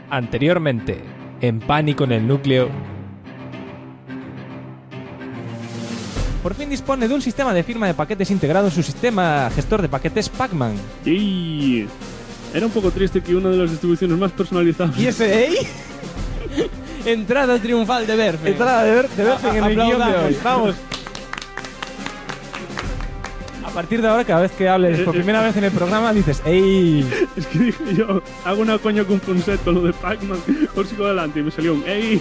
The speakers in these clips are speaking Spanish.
Anteriormente, en Pánico en el Núcleo. Por fin dispone de un sistema de firma de paquetes integrado en su sistema gestor de paquetes Pacman. Y era un poco triste que una de las distribuciones más personalizadas... ¿Y ese ey? Entrada triunfal de Berfen. Entrada de Berfen en el guión de hoy. Vamos. A partir de ahora, cada vez que hables por primera vez en el programa, dices ¡ey! Es que dije yo, hago una coña con Fonseto, lo de Pac-Man, os sigo adelante y me salió un ¡ey!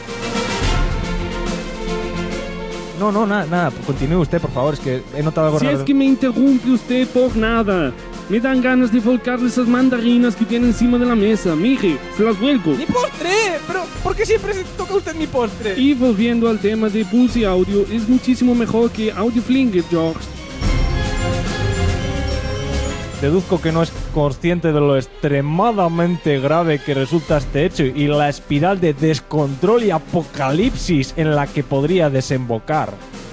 No, nada, continúe usted, por favor, es que he notado algo Si raro. es que me interrumpe usted por nada. Me dan ganas de volcarle esas mandarinas que tiene encima de la mesa. Mire, se las vuelco. ¡Mi postre! ¿Pero por qué siempre se toca usted mi postre? Y volviendo al tema de Pulse Audio, es muchísimo mejor que Audio Flinger, George. Deduzco que no es consciente de lo extremadamente grave que resulta este hecho y la espiral de descontrol y apocalipsis en la que podría desembocar.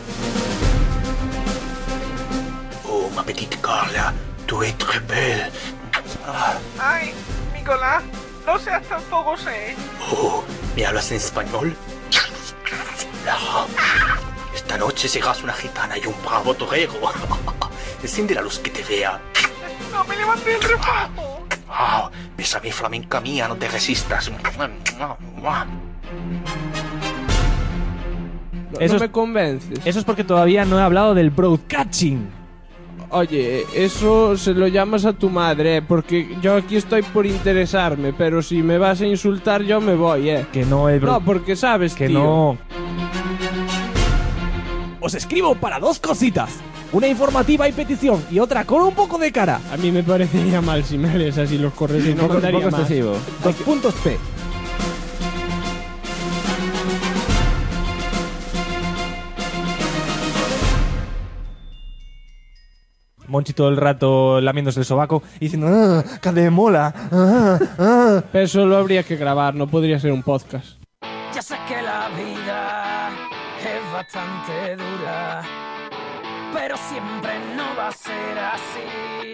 Oh, ma petite Carla, tu es très belle. Ay, Nicolás, no seas tan fogoso, ¿eh? Oh, ¿me hablas en español? No. Esta noche serás una gitana y un bravo torero. Enciende la luz que te vea. No me levanté el refajo. Oh, bésame flamenca mía, no te resistas. No me convences. Eso es porque todavía no he hablado del broadcasting. Oye, eso se lo llamas a tu madre, porque yo aquí estoy por interesarme, pero si me vas a insultar yo me voy, Que no el No, porque sabes, que tío. no. Os escribo para dos cositas. Una informativa y petición y otra con un poco de cara. A mí me parecería mal si me lees así los correos y no mandaría más. Dos puntos P. Monchi todo el rato lamiéndose el sobaco y diciendo ¡que me mola! Pero eso lo habría que grabar, no podría ser un podcast. Ya sé que la vida es bastante dura, pero siempre no va a ser así.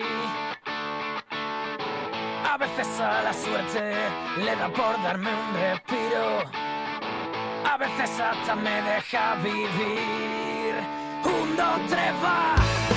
A veces a la suerte le da por darme un respiro, a veces hasta me deja vivir. 1, 2, 3, va.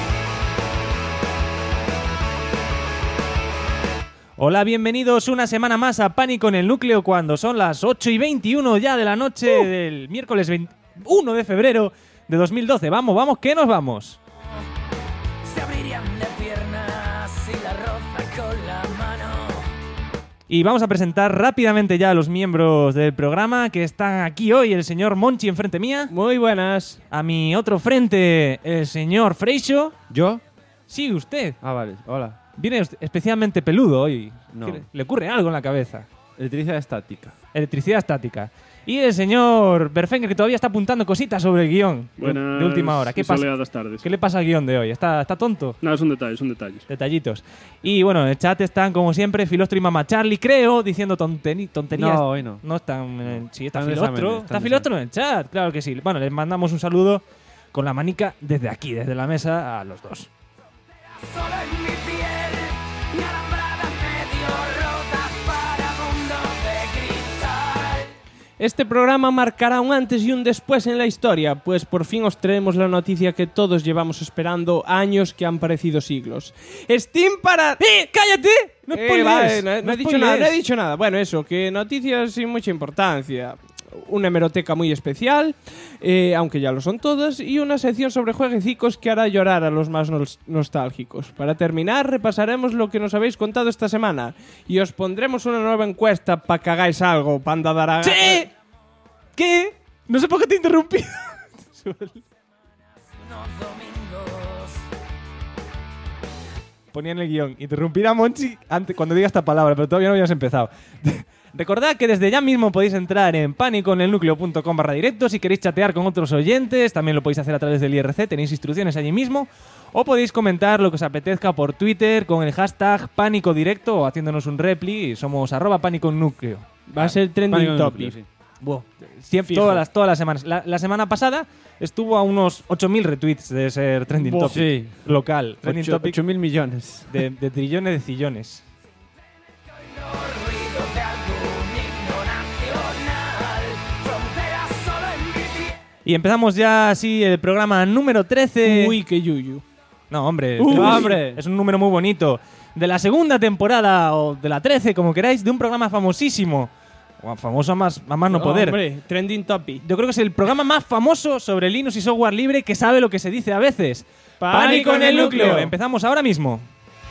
Hola, bienvenidos una semana más a Pánico en el Núcleo cuando son las 8:21 ya de la noche del miércoles 21 de febrero de 2012. Vamos, que nos vamos. Se abrirían de piernas y la roza con la mano. Y vamos a presentar rápidamente ya a los miembros del programa que están aquí hoy. El señor Monchi enfrente mía. Muy buenas. A mi otro frente, el señor Freixo. ¿Yo? Sí, usted. Ah, vale. Hola. Viene especialmente peludo hoy. No. Le ocurre algo en la cabeza. Electricidad estática. Electricidad estática. Y el señor Berfenger, que todavía está apuntando cositas sobre el guión de última hora. ¿Qué pasa? Soleadas tardes. ¿Qué le pasa al guión de hoy? ¿Está tonto? No, son detalles. Detallitos. Y bueno, en el chat están, como siempre, Filostro y Mama Charlie, creo, diciendo tonterías. No, hoy no. No están... Sí, está Están de Filostro. exámenes, Está están de Filostro en el chat, claro que sí. Bueno, les mandamos un saludo con la manica desde aquí, desde la mesa, a los dos. Solo en mi piel y alambradas medio rotas para mundos de cristal. Este programa marcará un antes y un después en la historia, pues por fin os traemos la noticia que todos llevamos esperando años, que han parecido siglos. Steam para... ¡Cállate! ¡No spoilees! Vale, no he dicho nada, no he dicho nada. Bueno, eso, que noticias sin mucha importancia. Una hemeroteca muy especial, aunque ya lo son todas, y una sección sobre jueguecicos que hará llorar a los más nostálgicos. Para terminar, repasaremos lo que nos habéis contado esta semana y os pondremos una nueva encuesta para que hagáis algo, panda dará. ¡Sí! ¿Qué? No sé por qué te he interrumpido. Unos domingos. Ponía en el guión, interrumpir a Monchi antes, cuando diga esta palabra, pero todavía no habíamos empezado. Recordad que desde ya mismo podéis entrar en paniconelnucleo.com/directo si queréis chatear con otros oyentes, también lo podéis hacer a través del IRC, tenéis instrucciones allí mismo, o podéis comentar lo que os apetezca por Twitter con el hashtag Pánico Directo o haciéndonos un repli, somos @paniconnucleo. Va a ser trending topic. Sí. Wow. Siempre, todas las semanas. La semana pasada estuvo a unos 8.000 retweets de ser trending topic Sí. local. Trending topic 8.000 millones. de trillones de cillones. Los ruidos de algún himno Y empezamos ya así el programa número 13. Uy, qué yuyu. No, hombre, hombre. es un número muy bonito. De la segunda temporada, o de la 13, como queráis, de un programa famosísimo. O famoso a más no poder. Hombre, trending topic. Yo creo que es el programa más famoso sobre Linux y software libre que sabe lo que se dice a veces. ¡Pánico en el núcleo! Empezamos ahora mismo.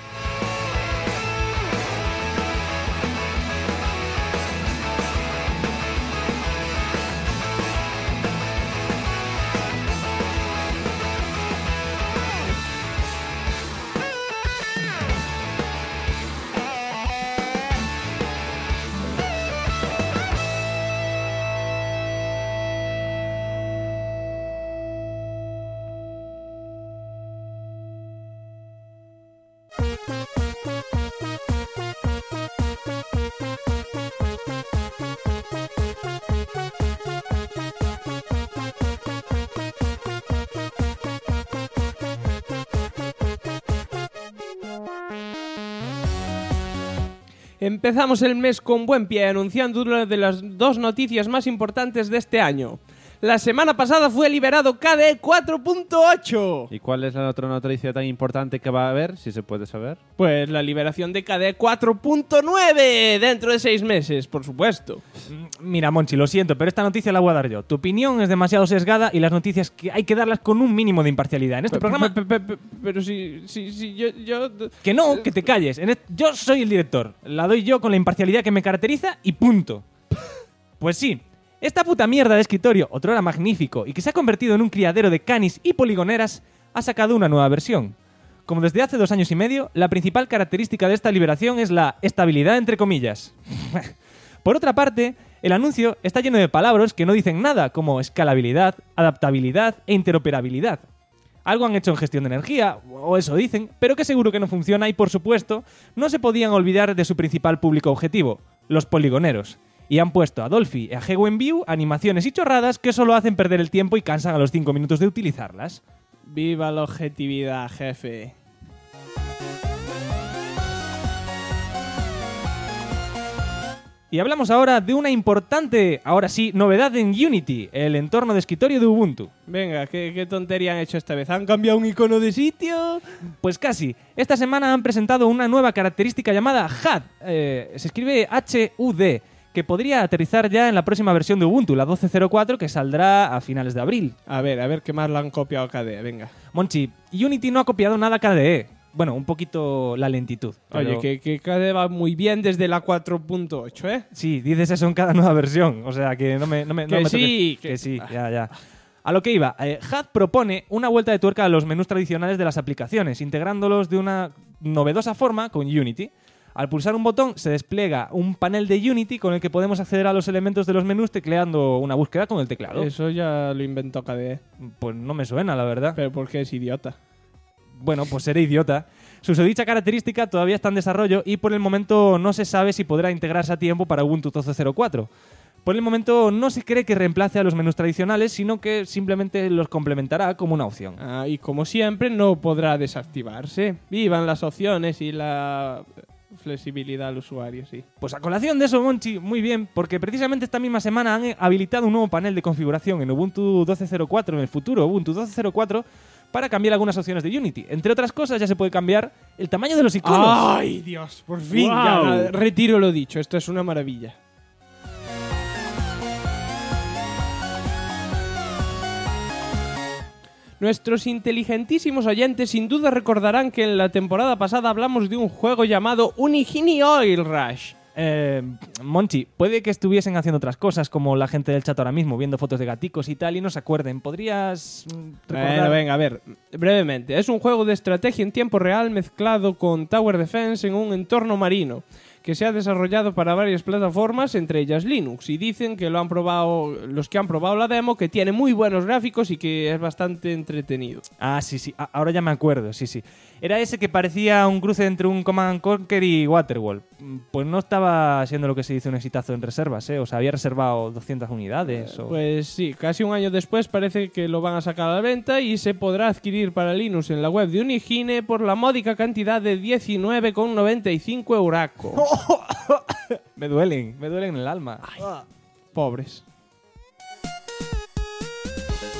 Empezamos el mes con buen pie anunciando una de las dos noticias más importantes de este año. La semana pasada fue liberado KDE 4.8. ¿Y cuál es la otra noticia tan importante que va a haber, si se puede saber? Pues la liberación de KDE 4.9 dentro de 6 meses, por supuesto. Mira, Monchi, lo siento, pero esta noticia la voy a dar yo. Tu opinión es demasiado sesgada y las noticias que hay que darlas con un mínimo de imparcialidad. En este programa... Pero si yo... Que no, que te calles. Yo soy el director. La doy yo con la imparcialidad que me caracteriza y punto. Pues sí. Esta puta mierda de escritorio, otrora magnífico y que se ha convertido en un criadero de canis y poligoneras, ha sacado una nueva versión. Como desde hace 2 años y medio, la principal característica de esta liberación es la estabilidad entre comillas. Por otra parte, el anuncio está lleno de palabras que no dicen nada, como escalabilidad, adaptabilidad e interoperabilidad. Algo han hecho en gestión de energía, o eso dicen, pero que seguro que no funciona y, por supuesto, no se podían olvidar de su principal público objetivo, los poligoneros. Y han puesto a Dolphy y a GWenView animaciones y chorradas que solo hacen perder el tiempo y cansan a los 5 minutos de utilizarlas. Viva la objetividad, jefe. Y hablamos ahora de una importante, ahora sí, novedad en Unity, el entorno de escritorio de Ubuntu. Venga, ¿qué tontería han hecho esta vez? ¿Han cambiado un icono de sitio? Pues casi. Esta semana han presentado una nueva característica llamada HUD. Se escribe HUD, que podría aterrizar ya en la próxima versión de Ubuntu, la 12.04, que saldrá a finales de abril. A ver qué más le han copiado a KDE, venga. Monchi, Unity no ha copiado nada a KDE. Bueno, un poquito la lentitud. Oye, que KDE va muy bien desde la 4.8, ¿eh? Sí, dices eso en cada nueva versión. O sea, que no me sí, que sí, ya. A lo que iba, HUD propone una vuelta de tuerca a los menús tradicionales de las aplicaciones, integrándolos de una novedosa forma con Unity. Al pulsar un botón se despliega un panel de Unity con el que podemos acceder a los elementos de los menús tecleando una búsqueda con el teclado. Eso ya lo inventó KDE. Pues no me suena, la verdad. Pero porque es idiota. Bueno, pues seré idiota. Su susodicha característica todavía está en desarrollo y por el momento no se sabe si podrá integrarse a tiempo para Ubuntu 12.04. Por el momento no se cree que reemplace a los menús tradicionales, sino que simplemente los complementará como una opción. Y como siempre no podrá desactivarse. Vivan las opciones y la flexibilidad al usuario, sí. Pues a colación de eso, Monchi, muy bien, porque precisamente esta misma semana han habilitado un nuevo panel de configuración en Ubuntu 12.04, en el futuro Ubuntu 12.04, para cambiar algunas opciones de Unity. Entre otras cosas, ya se puede cambiar el tamaño de los iconos. ¡Ay, Dios! Por fin, Wow. ya retiro lo dicho. Esto es una maravilla. Nuestros inteligentísimos oyentes sin duda recordarán que en la temporada pasada hablamos de un juego llamado Unigine Oil Rush. Monchi, puede que estuviesen haciendo otras cosas, como la gente del chat ahora mismo, viendo fotos de gaticos y tal, y no se acuerden. ¿Podrías recordar? Venga, a ver, brevemente. Es un juego de estrategia en tiempo real mezclado con Tower Defense en un entorno marino, que se ha desarrollado para varias plataformas, entre ellas Linux, y dicen que lo han probado los que han probado la demo, que tiene muy buenos gráficos y que es bastante entretenido. Ah, sí, ahora ya me acuerdo, sí. Era ese que parecía un cruce entre un Command & Conquer y Waterworld. Pues no estaba siendo lo que se dice un exitazo en reservas, ¿eh? O sea, había reservado 200 unidades. Pues sí, casi un año después parece que lo van a sacar a la venta y se podrá adquirir para Linux en la web de Unigine por la módica cantidad de 19,95 euracos. Me duelen en el alma. Pobres.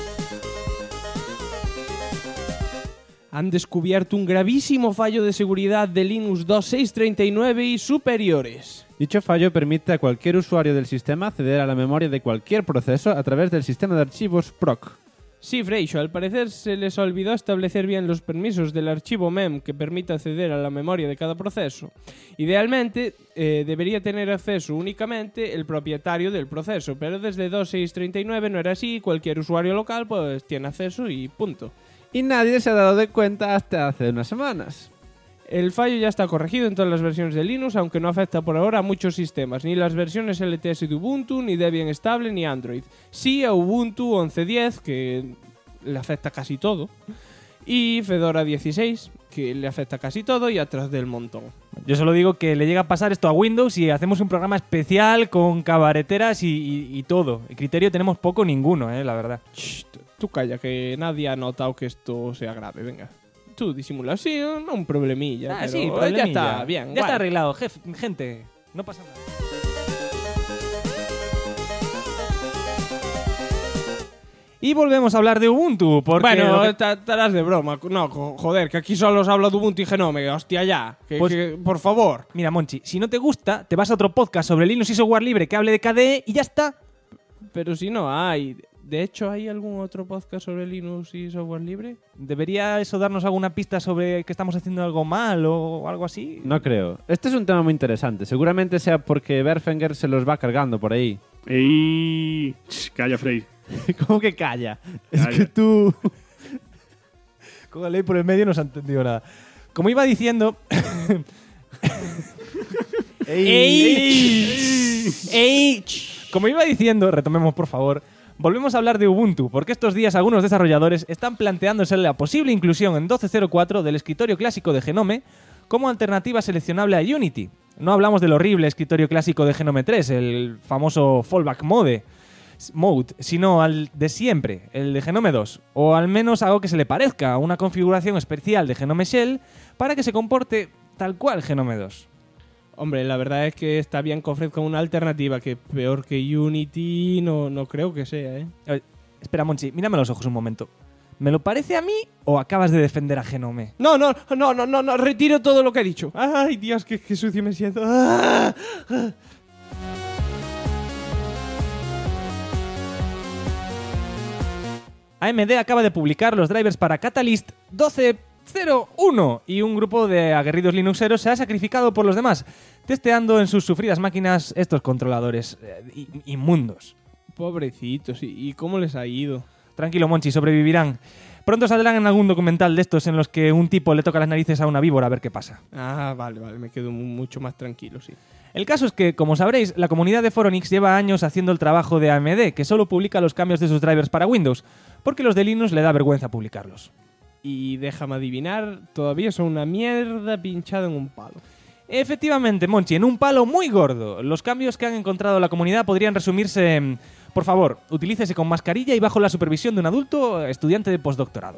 han descubierto un gravísimo fallo de seguridad de Linux 2.639 y superiores. Dicho fallo permite a cualquier usuario del sistema acceder a la memoria de cualquier proceso a través del sistema de archivos PROC. Sí, Freixo, al parecer se les olvidó establecer bien los permisos del archivo mem que permite acceder a la memoria de cada proceso. Idealmente, debería tener acceso únicamente el propietario del proceso, pero desde 2.639 no era así, cualquier usuario local pues tiene acceso y punto. Y nadie se ha dado de cuenta hasta hace unas semanas. El fallo ya está corregido en todas las versiones de Linux, aunque no afecta por ahora a muchos sistemas, ni las versiones LTS de Ubuntu, ni Debian Stable, ni Android. Sí a Ubuntu 11.10, que le afecta casi todo, y Fedora 16, que le afecta casi todo, y atrás del montón. Yo solo digo que le llega a pasar esto a Windows y hacemos un programa especial con cabareteras y todo. El criterio tenemos poco ninguno, la verdad. Shh, tú calla, que nadie ha notado que esto sea grave, venga. Tú disimulas, sí, un problemilla. Pero sí, problemilla. Ya está, bien. Ya está arreglado, gente. No pasa nada. Y volvemos a hablar de Ubuntu, porque... Bueno, estarás de broma. No, joder, que aquí solo se habla de Ubuntu y Genome. Hostia, ya. Que, por favor. Mira, Monchi, si no te gusta, te vas a otro podcast sobre Linux y software libre que hable de KDE y ya está. Pero si no hay... De hecho, ¿hay algún otro podcast sobre Linux y software libre? ¿Debería eso darnos alguna pista sobre que estamos haciendo algo mal o algo así? No creo. Este es un tema muy interesante. Seguramente sea porque Berfenger se los va cargando por ahí. ¡Ey! Calla, Frey. ¿Cómo que calla? Es que tú... Con la ley por el medio no se ha entendido nada. Como iba diciendo... ¡Ey! Como iba diciendo, retomemos por favor... Volvemos a hablar de Ubuntu, porque estos días algunos desarrolladores están planteándose la posible inclusión en 12.04 del escritorio clásico de Genome como alternativa seleccionable a Unity. No hablamos del horrible escritorio clásico de Genome 3, el famoso fallback mode, sino al de siempre, el de Genome 2, o al menos algo que se le parezca, una configuración especial de Genome Shell para que se comporte tal cual Genome 2. Hombre, la verdad es que está bien que ofrezca una alternativa, que peor que Unity no creo que sea, ¿eh? Espera, Monchi, mírame los ojos un momento. ¿Me lo parece a mí o acabas de defender a Genome? No, retiro todo lo que he dicho. Ay, Dios, qué sucio me siento. ¡Ah! AMD acaba de publicar los drivers para Catalyst 12.01 y un grupo de aguerridos linuxeros se ha sacrificado por los demás, testeando en sus sufridas máquinas estos controladores inmundos. Pobrecitos, ¿y cómo les ha ido? Tranquilo, Monchi, sobrevivirán. Pronto saldrán en algún documental de estos en los que un tipo le toca las narices a una víbora a ver qué pasa. Ah, vale, me quedo mucho más tranquilo, sí. El caso es que, como sabréis, la comunidad de Foronix lleva años haciendo el trabajo de AMD, que solo publica los cambios de sus drivers para Windows, porque los de Linux le da vergüenza publicarlos. Y déjame adivinar, todavía son una mierda pinchada en un palo. Efectivamente, Monchi, en un palo muy gordo. Los cambios que han encontrado la comunidad podrían resumirse en... Por favor, utilícese con mascarilla y bajo la supervisión de un adulto estudiante de postdoctorado.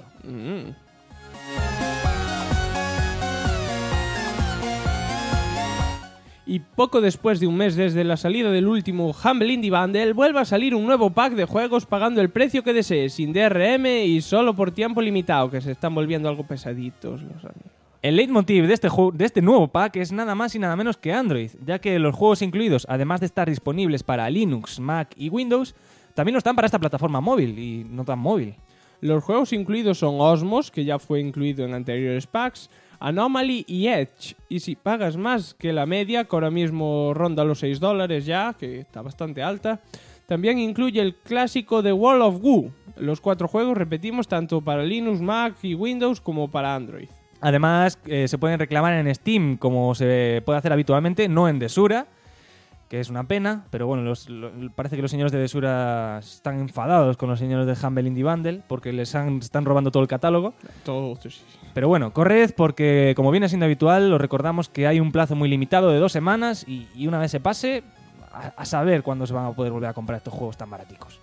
Y poco después de un mes desde la salida del último Humble Indie Bundle, vuelve a salir un nuevo pack de juegos pagando el precio que desees, sin DRM y solo por tiempo limitado, que se están volviendo algo pesaditos los amigos. El leitmotiv de este nuevo pack es nada más y nada menos que Android, ya que los juegos incluidos, además de estar disponibles para Linux, Mac y Windows, también lo están para esta plataforma móvil y no tan móvil. Los juegos incluidos son Osmos, que ya fue incluido en anteriores packs, Anomaly y Edge. Y si pagas más que la media, que ahora mismo ronda los $6 ya, que está bastante alta, también incluye el clásico The Wall of Goo. Los 4 juegos, repetimos, tanto para Linux, Mac y Windows como para Android. Además, se pueden reclamar en Steam, como se puede hacer habitualmente, no en Desura, que es una pena, pero bueno, parece que los señores de Desura están enfadados con los señores de Humble Indie Bundle, porque están robando todo el catálogo. Todo, sí. Pero bueno, corred, porque como viene siendo habitual, os recordamos que hay un plazo muy limitado de 2 semanas y una vez se pase, a saber cuándo se van a poder volver a comprar estos juegos tan baraticos.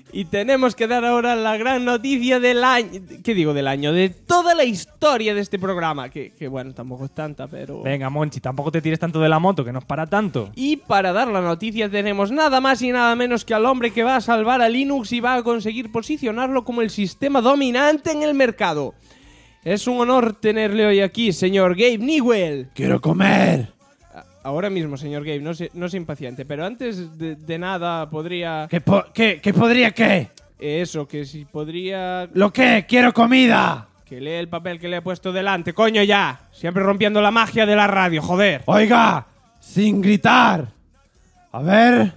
Y tenemos que dar ahora la gran noticia del año. ¿Qué digo del año? De toda la historia de este programa. Que bueno, tampoco es tanta, pero... Venga, Monchi, tampoco te tires tanto de la moto, que no es para tanto. Y para dar la noticia tenemos nada más y nada menos que al hombre que va a salvar a Linux y va a conseguir posicionarlo como el sistema dominante en el mercado. Es un honor tenerle hoy aquí, señor Gabe Newell. ¡Quiero comer! Ahora mismo, señor Gabe, no se impaciente, pero antes de nada podría... ¿Qué podría qué? Eso, que si podría... ¿Lo qué? ¡Quiero comida! Que lee el papel que le he puesto delante, coño ya. Siempre rompiendo la magia de la radio, joder. Oiga, sin gritar. A ver.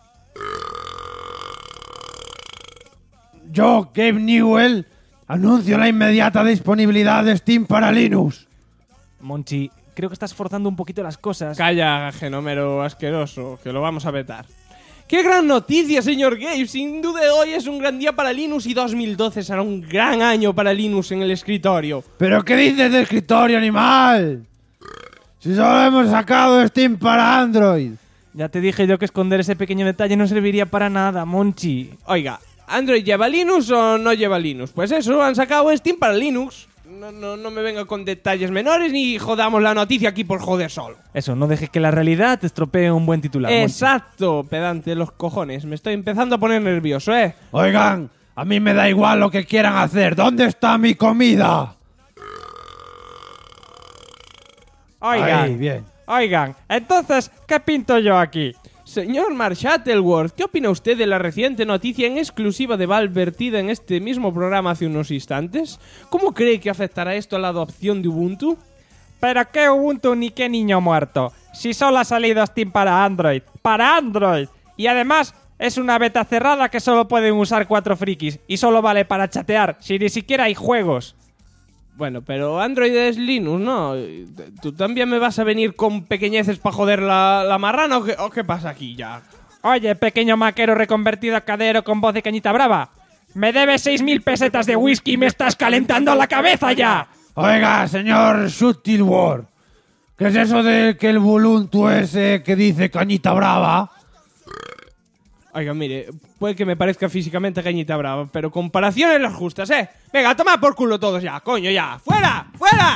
Yo, Gabe Newell, anuncio la inmediata disponibilidad de Steam para Linux. Monchi, creo que estás forzando un poquito las cosas. Calla, genómero asqueroso, que lo vamos a vetar. ¡Qué gran noticia, señor Gabe! Sin duda hoy es un gran día para Linux y 2012 será un gran año para Linux en el escritorio. ¿Pero qué dices de escritorio, animal? Si solo hemos sacado Steam para Android. Ya te dije yo que esconder ese pequeño detalle no serviría para nada, Monchi. Oiga, ¿Android lleva Linux o no lleva Linux? Pues eso, han sacado Steam para Linux. No me venga con detalles menores ni jodamos la noticia aquí por joder solo. Eso, no dejes que la realidad te estropee un buen titular, Exacto, pedante los cojones. Me estoy empezando a poner nervioso, ¿eh? Oigan, a mí me da igual lo que quieran hacer. ¿Dónde está mi comida? Oigan, Ahí, bien. oigan, entonces, ¿qué pinto yo aquí? Señor Mark Shuttleworth, ¿qué opina usted de la reciente noticia en exclusiva de Valve vertida en este mismo programa hace unos instantes? ¿Cómo cree que afectará esto a la adopción de Ubuntu? Pero qué Ubuntu ni qué niño muerto. Si solo ha salido Steam para Android. ¡Para Android! Y además, es una beta cerrada que solo pueden usar 4 frikis. Y solo vale para chatear, si ni siquiera hay juegos. Bueno, pero Android es Linux, ¿no? ¿Tú también me vas a venir con pequeñeces para joder la marrana o qué pasa aquí ya? Oye, pequeño maquero reconvertido a cadero con voz de cañita brava. Me debes 6.000 pesetas de whisky y me estás calentando la cabeza ya. Oiga, señor Shuttleworth, ¿qué es eso de que el Ubuntu ese que dice cañita brava? Oiga, mire, puede que me parezca físicamente cañita brava, pero comparaciones las justas, ¿eh? Venga, toma por culo todos ya, coño, ya. ¡Fuera! ¡Fuera!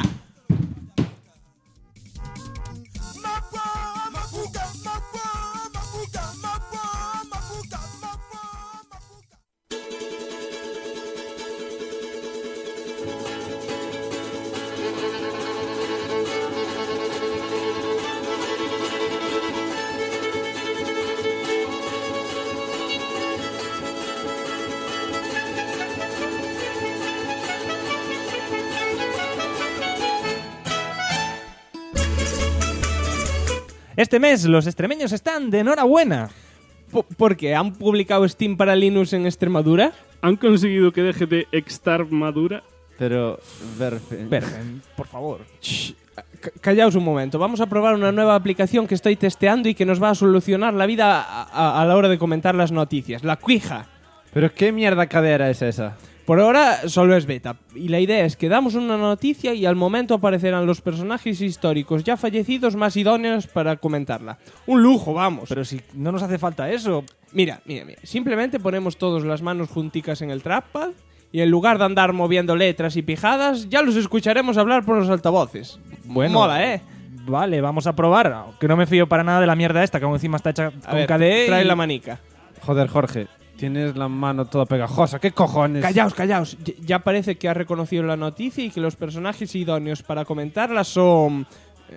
Este mes los extremeños están de enhorabuena. ¿Por qué? ¿Han publicado Steam para Linux en Extremadura? ¿Han conseguido que deje de Extremadura? Pero, Vergen, por favor. Callaos un momento, vamos a probar una nueva aplicación que estoy testeando y que nos va a solucionar la vida a la hora de comentar las noticias. La Cuija. ¿Pero qué mierda cadera es esa? Por ahora solo es beta, y la idea es que damos una noticia y al momento aparecerán los personajes históricos ya fallecidos más idóneos para comentarla. Un lujo, vamos. Pero si no nos hace falta eso. Mira, simplemente ponemos todos las manos junticas en el trackpad y en lugar de andar moviendo letras y pijadas, ya los escucharemos hablar por los altavoces. Bueno, mola, ¿eh? Vale, vamos a probar. Aunque no me fío para nada de la mierda esta, que aún encima está hecha con ver, KDE. trae la manica. Joder, Jorge, tienes la mano toda pegajosa. ¿Qué cojones? Callaos. Ya parece que ha reconocido la noticia y que los personajes idóneos para comentarla son...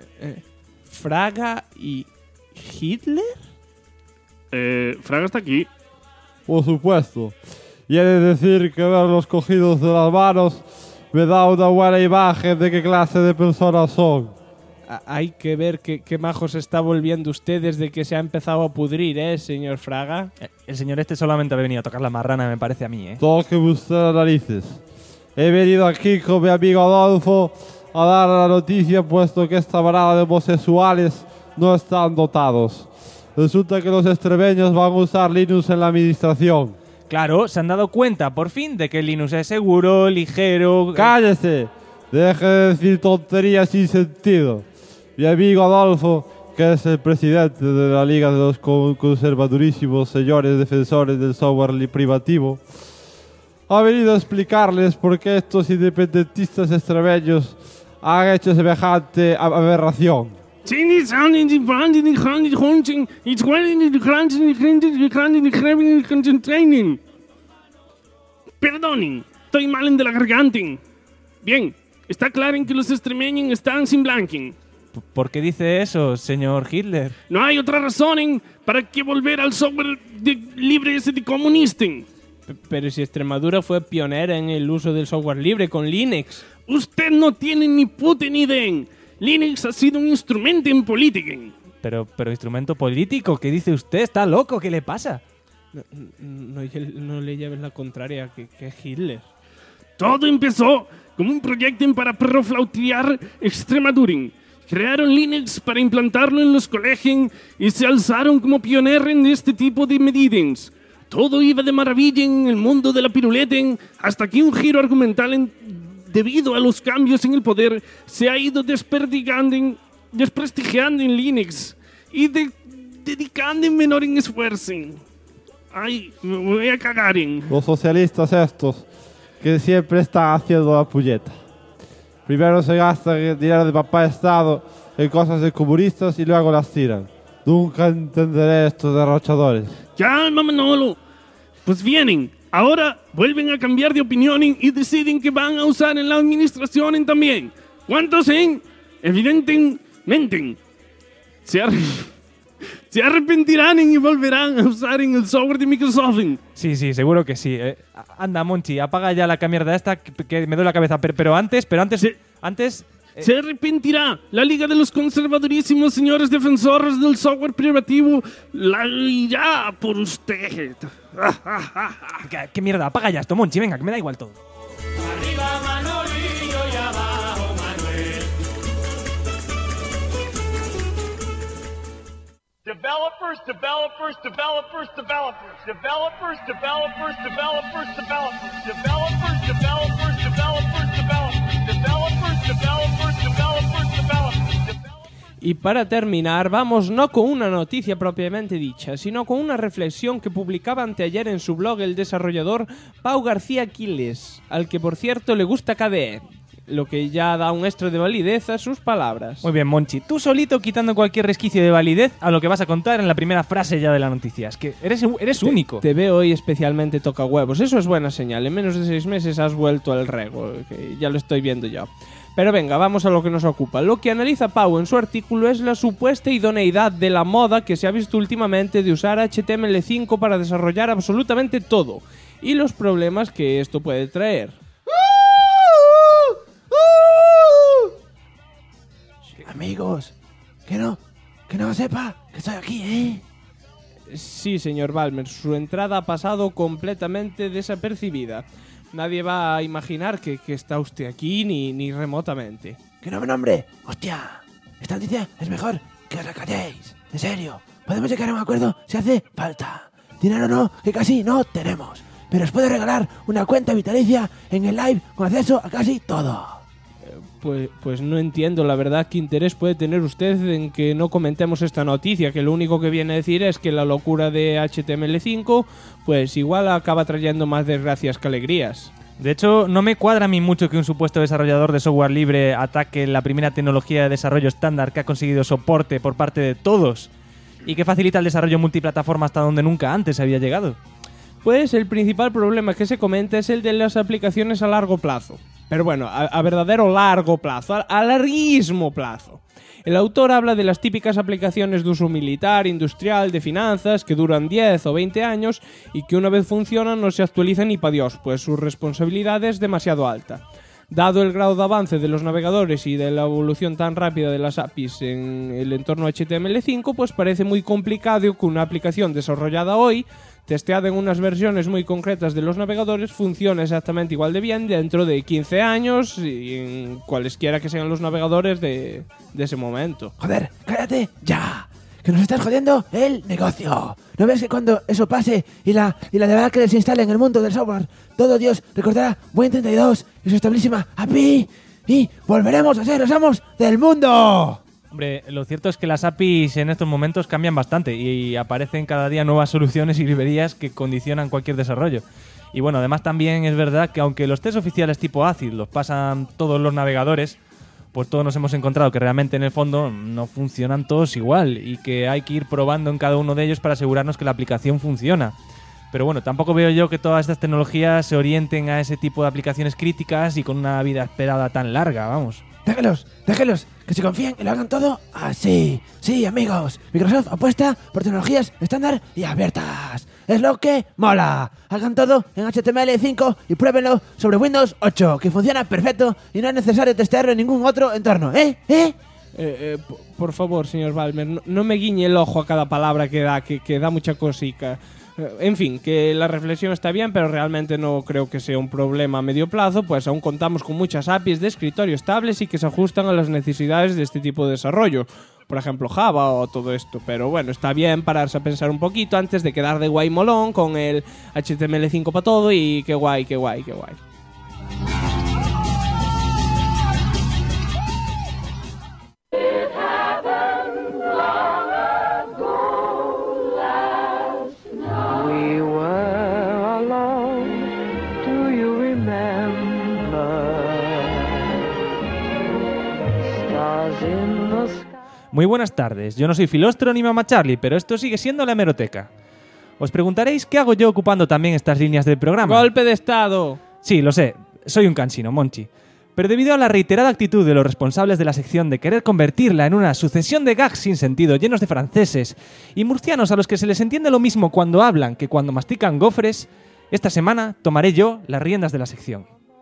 Fraga y... ¿Hitler? Fraga está aquí. Por supuesto. Y he de decir que verlos cogidos de las manos me da una buena imagen de qué clase de personas son. Hay que ver qué majo se está volviendo usted desde que se ha empezado a pudrir, señor Fraga. El señor este solamente ha venido a tocar la marrana, me parece a mí, Tóqueme usted las narices. He venido aquí con mi amigo Adolfo a dar la noticia, puesto que esta manada de homosexuales no están dotados. Resulta que los extremeños van a usar Linux en la administración. Claro, se han dado cuenta, por fin, de que Linux es seguro, ligero... ¡Cállese! Deje de decir tonterías sin sentido. Mi amigo Adolfo que es el presidente de la Liga de los Conservadurísimos Señores Defensores del Software Privativo, ha venido a explicarles por qué estos independentistas extremeños han hecho semejante aberración. Perdonen, estoy mal de la garganta. Bien, está claro en que los extremeños están sin blanking. ¿Por qué dice eso, señor Hitler? No hay otra razón para que volver al software libre ese de comunista. Pero si Extremadura fue pionera en el uso del software libre con Linux. Usted no tiene ni puta ni idea. Linux ha sido un instrumento en política. Pero instrumento político, ¿qué dice usted? ¿Está loco? ¿Qué le pasa? No le lleves la contraria, que es Hitler. Todo empezó como un proyecto para perroflautear Extremadura. Crearon Linux para implantarlo en los colegios y se alzaron como pioneros en este tipo de medidas. Todo iba de maravilla en el mundo de la piruleta hasta que un giro argumental debido a los cambios en el poder se ha ido desprestigiando en Linux y dedicando en menor esfuerzo. Ay, me voy a cagar Los socialistas estos, que siempre están haciendo la puñeta. Primero se gastan el dinero de papá Estado en cosas de comunistas y luego las tiran. Nunca entenderé estos derrochadores. Calma, Manolo. Pues vienen. Ahora vuelven a cambiar de opinión y deciden que van a usar en la administración también. ¿Cuántos evidentemente se arrepentirán y volverán a usar en el software de Microsoft? Sí, seguro que sí. Anda, Monchi, apaga ya la mierda esta que me duele la cabeza. Pero antes... Se arrepentirá. La Liga de los Conservadurísimos Señores Defensores del Software Privativo la irá por usted. ¿Qué mierda? Apaga ya esto, Monchi. Venga, que me da igual todo. Arriba Manolillo y abajo Manuel. Developers, developers, developers, developers. Developers, developers, developers, developers. Developers, developers, developers, developers. Developers, developers, developers, developers. Y para terminar, vamos no con una noticia propiamente dicha, sino con una reflexión que publicaba anteayer en su blog el desarrollador Pau García Quiles, al que por cierto le gusta KDE, lo que ya da un extra de validez a sus palabras. Muy bien, Monchi, tú solito quitando cualquier resquicio de validez a lo que vas a contar en la primera frase ya de la noticia. Es que eres único. Te veo hoy especialmente toca huevos, eso es buena señal. En menos de 6 meses has vuelto al rego, que ya lo estoy viendo yo. Pero venga, vamos a lo que nos ocupa. Lo que analiza Pau en su artículo es la supuesta idoneidad de la moda que se ha visto últimamente de usar HTML5 para desarrollar absolutamente todo, y los problemas que esto puede traer. Amigos, que no sepa que estoy aquí, ¿eh? Sí, señor Balmer, su entrada ha pasado completamente desapercibida. Nadie va a imaginar que está usted aquí ni remotamente. Que no me nombre. Hostia, esta noticia es mejor que os la calléis. En serio, podemos llegar a un acuerdo si hace falta. Dinero no, que casi no tenemos. Pero os puedo regalar una cuenta vitalicia en el live con acceso a casi todo. Pues no entiendo, la verdad, qué interés puede tener usted en que no comentemos esta noticia, que lo único que viene a decir es que la locura de HTML5 pues igual acaba trayendo más desgracias que alegrías. De hecho, no me cuadra a mí mucho que un supuesto desarrollador de software libre ataque la primera tecnología de desarrollo estándar que ha conseguido soporte por parte de todos y que facilita el desarrollo multiplataforma hasta donde nunca antes había llegado. Pues el principal problema que se comenta es el de las aplicaciones a largo plazo. Pero bueno, a verdadero largo plazo, a larguísimo plazo. El autor habla de las típicas aplicaciones de uso militar, industrial, de finanzas, que duran 10 o 20 años y que una vez funcionan no se actualizan ni pa' Dios, pues su responsabilidad es demasiado alta. Dado el grado de avance de los navegadores y de la evolución tan rápida de las APIs en el entorno HTML5, pues parece muy complicado que una aplicación desarrollada hoy, testeada en unas versiones muy concretas de los navegadores, funcione exactamente igual de bien dentro de 15 años y en cualesquiera que sean los navegadores de ese momento. Joder, cállate ya, que nos estás jodiendo el negocio. ¿No ves que cuando eso pase y la debacle se instale en el mundo del software, todo Dios recordará Win32 y su estabilísima API y volveremos a ser los amos del mundo? Hombre, lo cierto es que las APIs en estos momentos cambian bastante y aparecen cada día nuevas soluciones y librerías que condicionan cualquier desarrollo. Y bueno, además también es verdad que aunque los test oficiales tipo ACID los pasan todos los navegadores, pues todos nos hemos encontrado que realmente en el fondo no funcionan todos igual y que hay que ir probando en cada uno de ellos para asegurarnos que la aplicación funciona. Pero bueno, tampoco veo yo que todas estas tecnologías se orienten a ese tipo de aplicaciones críticas y con una vida esperada tan larga, vamos. Déjelos, que se confíen y lo hagan todo así. Sí, amigos, Microsoft apuesta por tecnologías estándar y abiertas. Es lo que mola. Hagan todo en HTML5 y pruébenlo sobre Windows 8, que funciona perfecto y no es necesario testearlo en ningún otro entorno. Por favor, señor Balmer, no me guiñe el ojo a cada palabra que da mucha cosica. En fin, que la reflexión está bien, pero realmente no creo que sea un problema a medio plazo, pues aún contamos con muchas APIs de escritorio estables y que se ajustan a las necesidades de este tipo de desarrollo. Por ejemplo, Java o todo esto. Pero bueno, está bien pararse a pensar un poquito antes de quedar de guay molón con el HTML5 para todo y qué guay. Muy buenas tardes, yo no soy Filóstro ni Mama Charlie, pero esto sigue siendo la hemeroteca. Os preguntaréis qué hago yo ocupando también estas líneas del programa. ¡Golpe de estado! Sí, lo sé, soy un cansino, Monchi. Pero debido a la reiterada actitud de los responsables de la sección de querer convertirla en una sucesión de gags sin sentido llenos de franceses y murcianos a los que se les entiende lo mismo cuando hablan que cuando mastican gofres, esta semana tomaré yo las riendas de la sección.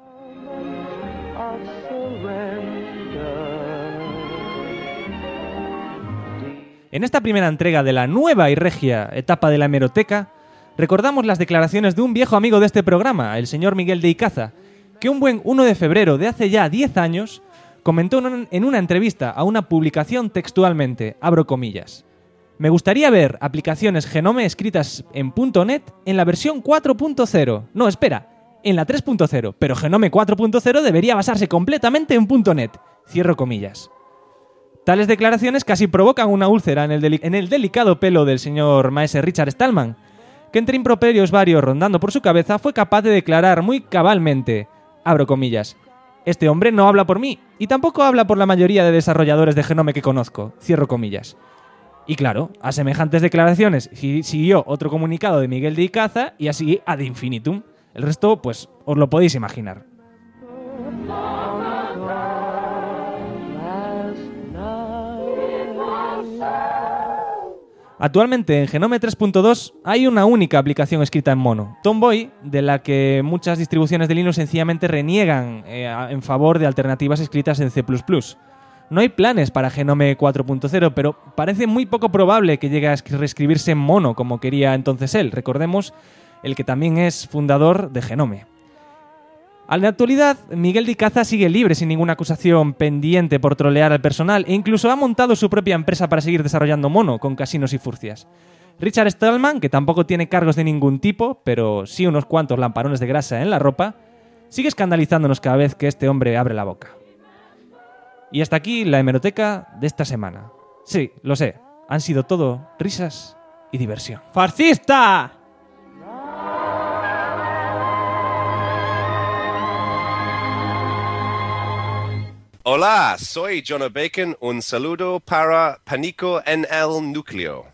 En esta primera entrega de la nueva y regia etapa de la hemeroteca, recordamos las declaraciones de un viejo amigo de este programa, el señor Miguel de Icaza, que un buen 1 de febrero de hace ya 10 años comentó en una entrevista a una publicación textualmente, abro comillas: me gustaría ver aplicaciones Genome escritas en .NET en la versión 4.0. No, espera, en la 3.0, pero Genome 4.0 debería basarse completamente en .NET. Cierro comillas. Tales declaraciones casi provocan una úlcera en el delicado pelo del señor maese Richard Stallman, que entre improperios varios rondando por su cabeza fue capaz de declarar muy cabalmente, abro comillas: este hombre no habla por mí, y tampoco habla por la mayoría de desarrolladores de Genome que conozco, cierro comillas. Y claro, a semejantes declaraciones siguió otro comunicado de Miguel de Icaza y así ad infinitum. El resto, pues, os lo podéis imaginar. Actualmente en Genome 3.2 hay una única aplicación escrita en mono, Tomboy, de la que muchas distribuciones de Linux sencillamente reniegan en favor de alternativas escritas en C++. No hay planes para Genome 4.0, pero parece muy poco probable que llegue a reescribirse en mono como quería entonces él, recordemos, el que también es fundador de Genome. En la actualidad, Miguel de Icaza sigue libre sin ninguna acusación pendiente por trolear al personal e incluso ha montado su propia empresa para seguir desarrollando mono con casinos y furcias. Richard Stallman, que tampoco tiene cargos de ningún tipo, pero sí unos cuantos lamparones de grasa en la ropa, sigue escandalizándonos cada vez que este hombre abre la boca. Y hasta aquí la hemeroteca de esta semana. Sí, lo sé, han sido todo risas y diversión. ¡Fascista! Hola, soy Jonah Bacon. Un saludo para Pánico en el Núcleo.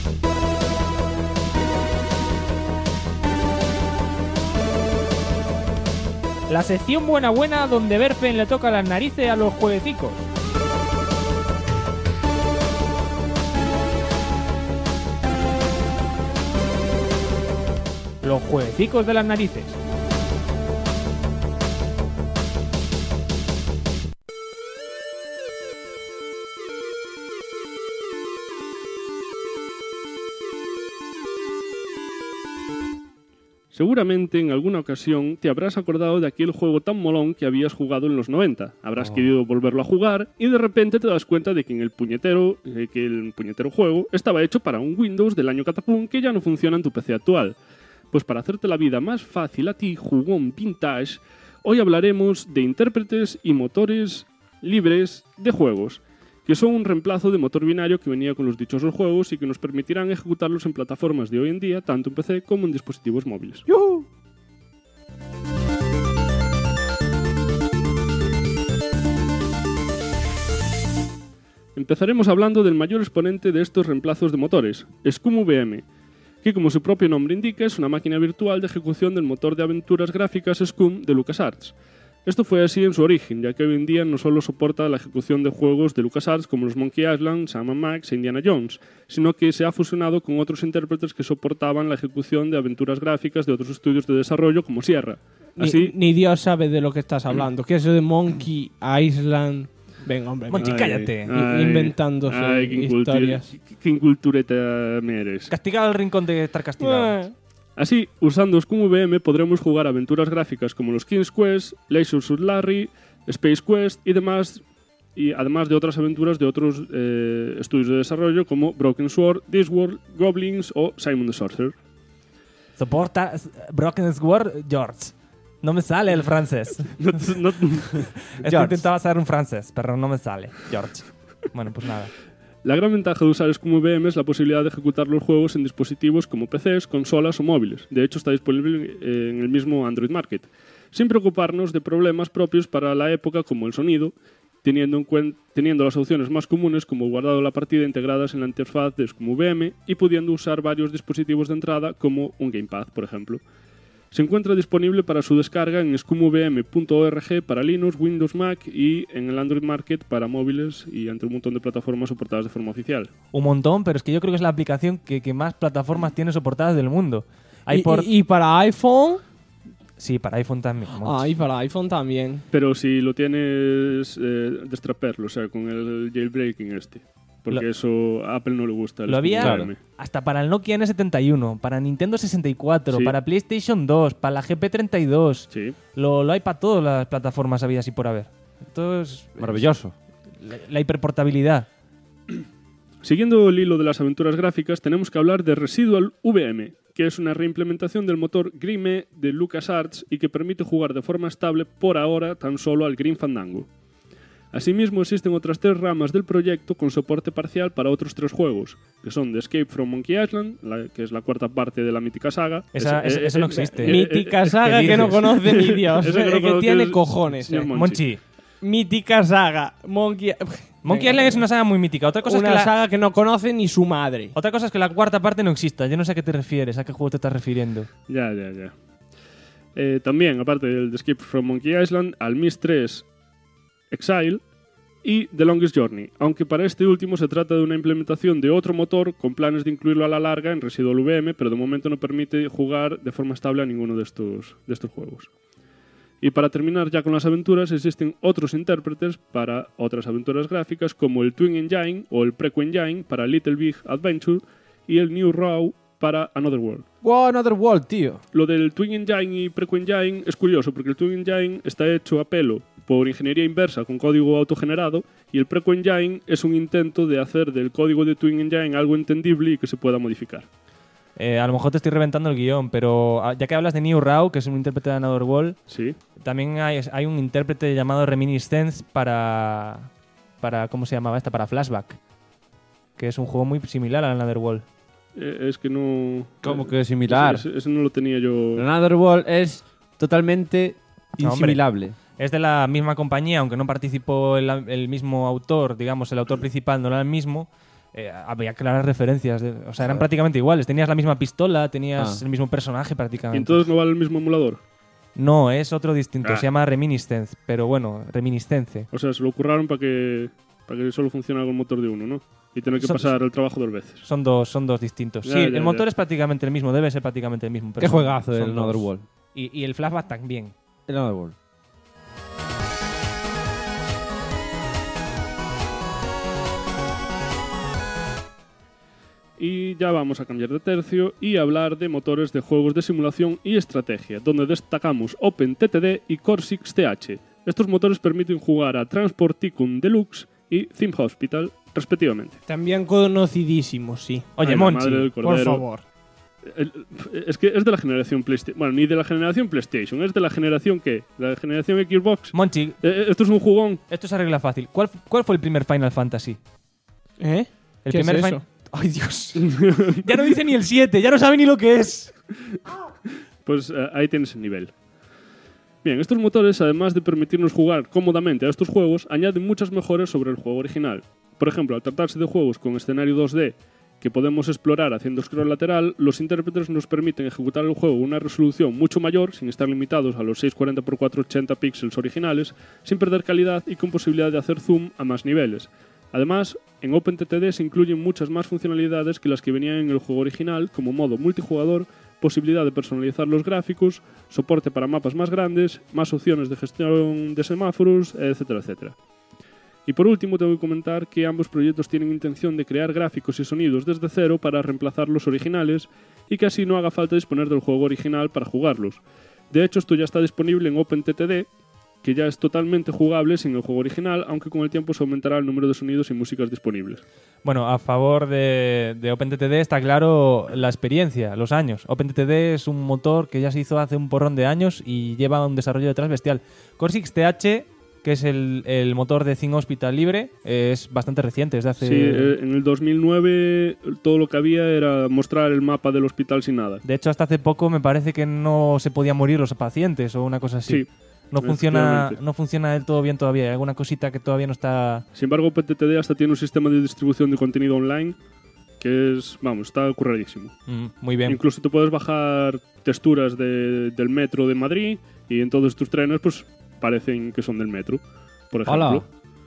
La sección buena donde Berfen le toca las narices a los jueguecicos. Los jueguecicos de las narices. Seguramente en alguna ocasión te habrás acordado de aquel juego tan molón que habías jugado en los 90. Habrás querido volverlo a jugar y de repente te das cuenta de que el puñetero juego estaba hecho para un Windows del año catapum que ya no funciona en tu PC actual. Pues para hacerte la vida más fácil a ti, jugón vintage, hoy hablaremos de intérpretes y motores libres de juegos, que son un reemplazo de motor binario que venía con los dichosos juegos y que nos permitirán ejecutarlos en plataformas de hoy en día, tanto en PC como en dispositivos móviles. ¡Yuhu! Empezaremos hablando del mayor exponente de estos reemplazos de motores, ScummVM, que como su propio nombre indica es una máquina virtual de ejecución del motor de aventuras gráficas Scum de LucasArts. Esto fue así en su origen, ya que hoy en día no solo soporta la ejecución de juegos de LucasArts como los Monkey Island, Sam & Max e Indiana Jones, sino que se ha fusionado con otros intérpretes que soportaban la ejecución de aventuras gráficas de otros estudios de desarrollo como Sierra. Así, Ni Dios sabe de lo que estás hablando. ¿Qué es eso de Monkey Island? Venga, hombre. Monchi, cállate. Inventándose historias. ¿Qué incultureta me eres? Castigado al rincón de estar castigado. Así, usando ScummVM podremos jugar aventuras gráficas como los King's Quest, Leisure Suit Larry, Space Quest y demás, y además de otras aventuras de otros estudios de desarrollo como Broken Sword, Discworld, Goblins o Simon the Sorcerer. Soporta Broken Sword, George. No me sale el francés. Intentaba hacer un francés, pero no me sale, George. Bueno, pues nada. La gran ventaja de usar ScummVM es la posibilidad de ejecutar los juegos en dispositivos como PCs, consolas o móviles. De hecho, está disponible en el mismo Android Market, sin preocuparnos de problemas propios para la época como el sonido, teniendo las opciones más comunes como guardado la partida integradas en la interfaz de ScummVM y pudiendo usar varios dispositivos de entrada como un Gamepad, por ejemplo. Se encuentra disponible para su descarga en scummvm.org para Linux, Windows, Mac y en el Android Market para móviles y entre un montón de plataformas soportadas de forma oficial. Un montón, pero es que yo creo que es la aplicación que más plataformas tiene soportadas del mundo. ¿Y para iPhone? Sí, para iPhone también. Y para iPhone también. Pero si lo tienes destraperlo, o sea, con el jailbreaking este. Porque eso a Apple no le gusta. Lo había hasta para el Nokia N71, para Nintendo 64, sí, para PlayStation 2, para la GP32. Sí. Lo hay para todas las plataformas habidas y por haber. Esto es maravilloso. La hiperportabilidad. Siguiendo el hilo de las aventuras gráficas, tenemos que hablar de Residual VM, que es una reimplementación del motor Grime de LucasArts y que permite jugar de forma estable por ahora tan solo al Grim Fandango. Asimismo, existen otras 3 ramas del proyecto con soporte parcial para otros 3 juegos, que son The Escape from Monkey Island, que es la 4ª parte de la mítica saga. Esa no existe. Mítica saga que no conoce ni Dios. que tiene cojones. Monchi. Mítica saga. Monkey Island es una saga muy mítica. Otra cosa es saga que no conoce ni su madre. Otra cosa es que la 4ª parte no exista. Yo no sé a qué te refieres, a qué juego te estás refiriendo. Ya. También, aparte del The Escape from Monkey Island, al Myst 3 Exile y The Longest Journey, aunque para este último se trata de una implementación de otro motor con planes de incluirlo a la larga en Residual VM, pero de momento no permite jugar de forma estable a ninguno de estos juegos. Y para terminar ya con las aventuras, existen otros intérpretes para otras aventuras gráficas como el Twin Engine o el Preco Engine para Little Big Adventure y el New Raw para Another World. ¡Wow, Another World, tío! Lo del Twin Engine y Preco Engine es curioso porque el Twin Engine está hecho a pelo por ingeniería inversa con código autogenerado y el Preco Engine es un intento de hacer del código de Twin Engine algo entendible y que se pueda modificar. A lo mejor te estoy reventando el guión, pero ya que hablas de New Raw, que es un intérprete de Another World, sí, también hay un intérprete llamado Reminiscence para ¿cómo se llamaba esta? Para Flashback, que es un juego muy similar a Another World. Es que no... ¿Cómo que similar? Eso no lo tenía yo... Another World es totalmente insimilable. Es de la misma compañía, aunque no participó el mismo autor, digamos, el autor principal no era el mismo. Había claras referencias. O sea, eran prácticamente iguales. Tenías la misma pistola, tenías el mismo personaje prácticamente. ¿Y entonces no vale el mismo emulador? No, es otro distinto. Se llama Reminiscence, pero bueno, Reminiscence. O sea, se lo curraron para que solo funcione con el motor de uno, ¿no? Y tener que pasar el trabajo 2 veces. Son dos distintos. El motor es prácticamente el mismo, debe ser prácticamente el mismo. Qué juegazo el Another World. Y el Flashback también. El Another World. Y ya vamos a cambiar de tercio y hablar de motores de juegos de simulación y estrategia, donde destacamos OpenTTD y Core6TH. Estos motores permiten jugar a Transport Tycoon Deluxe y Theme Hospital, respectivamente. También conocidísimos, sí. Oye, Monchi, por favor. Es que es de la generación PlayStation. Bueno, ni de la generación PlayStation, es de la generación ¿qué? La generación Xbox. Monchi, esto es un jugón. esto se arregla fácil. ¿Cuál fue el primer Final Fantasy? ¿Eh? El ¿Qué primer es Fin- eso? Ay, Dios. Ya no dice ni el 7, ya no sabe ni lo que es. Pues ahí tienes el nivel. Bien, estos motores, además de permitirnos jugar cómodamente a estos juegos, añaden muchas mejoras sobre el juego original. Por ejemplo, al tratarse de juegos con escenario 2D que podemos explorar haciendo scroll lateral, los intérpretes nos permiten ejecutar el juego a una resolución mucho mayor, sin estar limitados a los 640x480 píxeles originales, sin perder calidad y con posibilidad de hacer zoom a más niveles. Además, en OpenTTD se incluyen muchas más funcionalidades que las que venían en el juego original, como modo multijugador, posibilidad de personalizar los gráficos, soporte para mapas más grandes, más opciones de gestión de semáforos, etcétera, etcétera. Y por último, tengo que comentar que ambos proyectos tienen intención de crear gráficos y sonidos desde cero para reemplazar los originales y que así no haga falta disponer del juego original para jugarlos. De hecho, esto ya está disponible en OpenTTD, que ya es totalmente jugable sin el juego original, aunque con el tiempo se aumentará el número de sonidos y músicas disponibles. Bueno, a favor de OpenTTD está claro la experiencia, los años. OpenTTD es un motor que ya se hizo hace un porrón de años y lleva un desarrollo detrás bestial. Cortex TH, que es el motor de Thing Hospital libre, es bastante reciente, es de hace... Sí, en el 2009 todo lo que había era mostrar el mapa del hospital sin nada. De hecho, hasta hace poco me parece que no se podían morir los pacientes o una cosa así. Sí. No funciona del todo bien todavía. Hay alguna cosita que todavía no está... Sin embargo, OpenTTD hasta tiene un sistema de distribución de contenido online que es, vamos, está curradísimo. Muy bien. Incluso te puedes bajar texturas del metro de Madrid y en todos tus trenes pues parecen que son del metro, por ejemplo.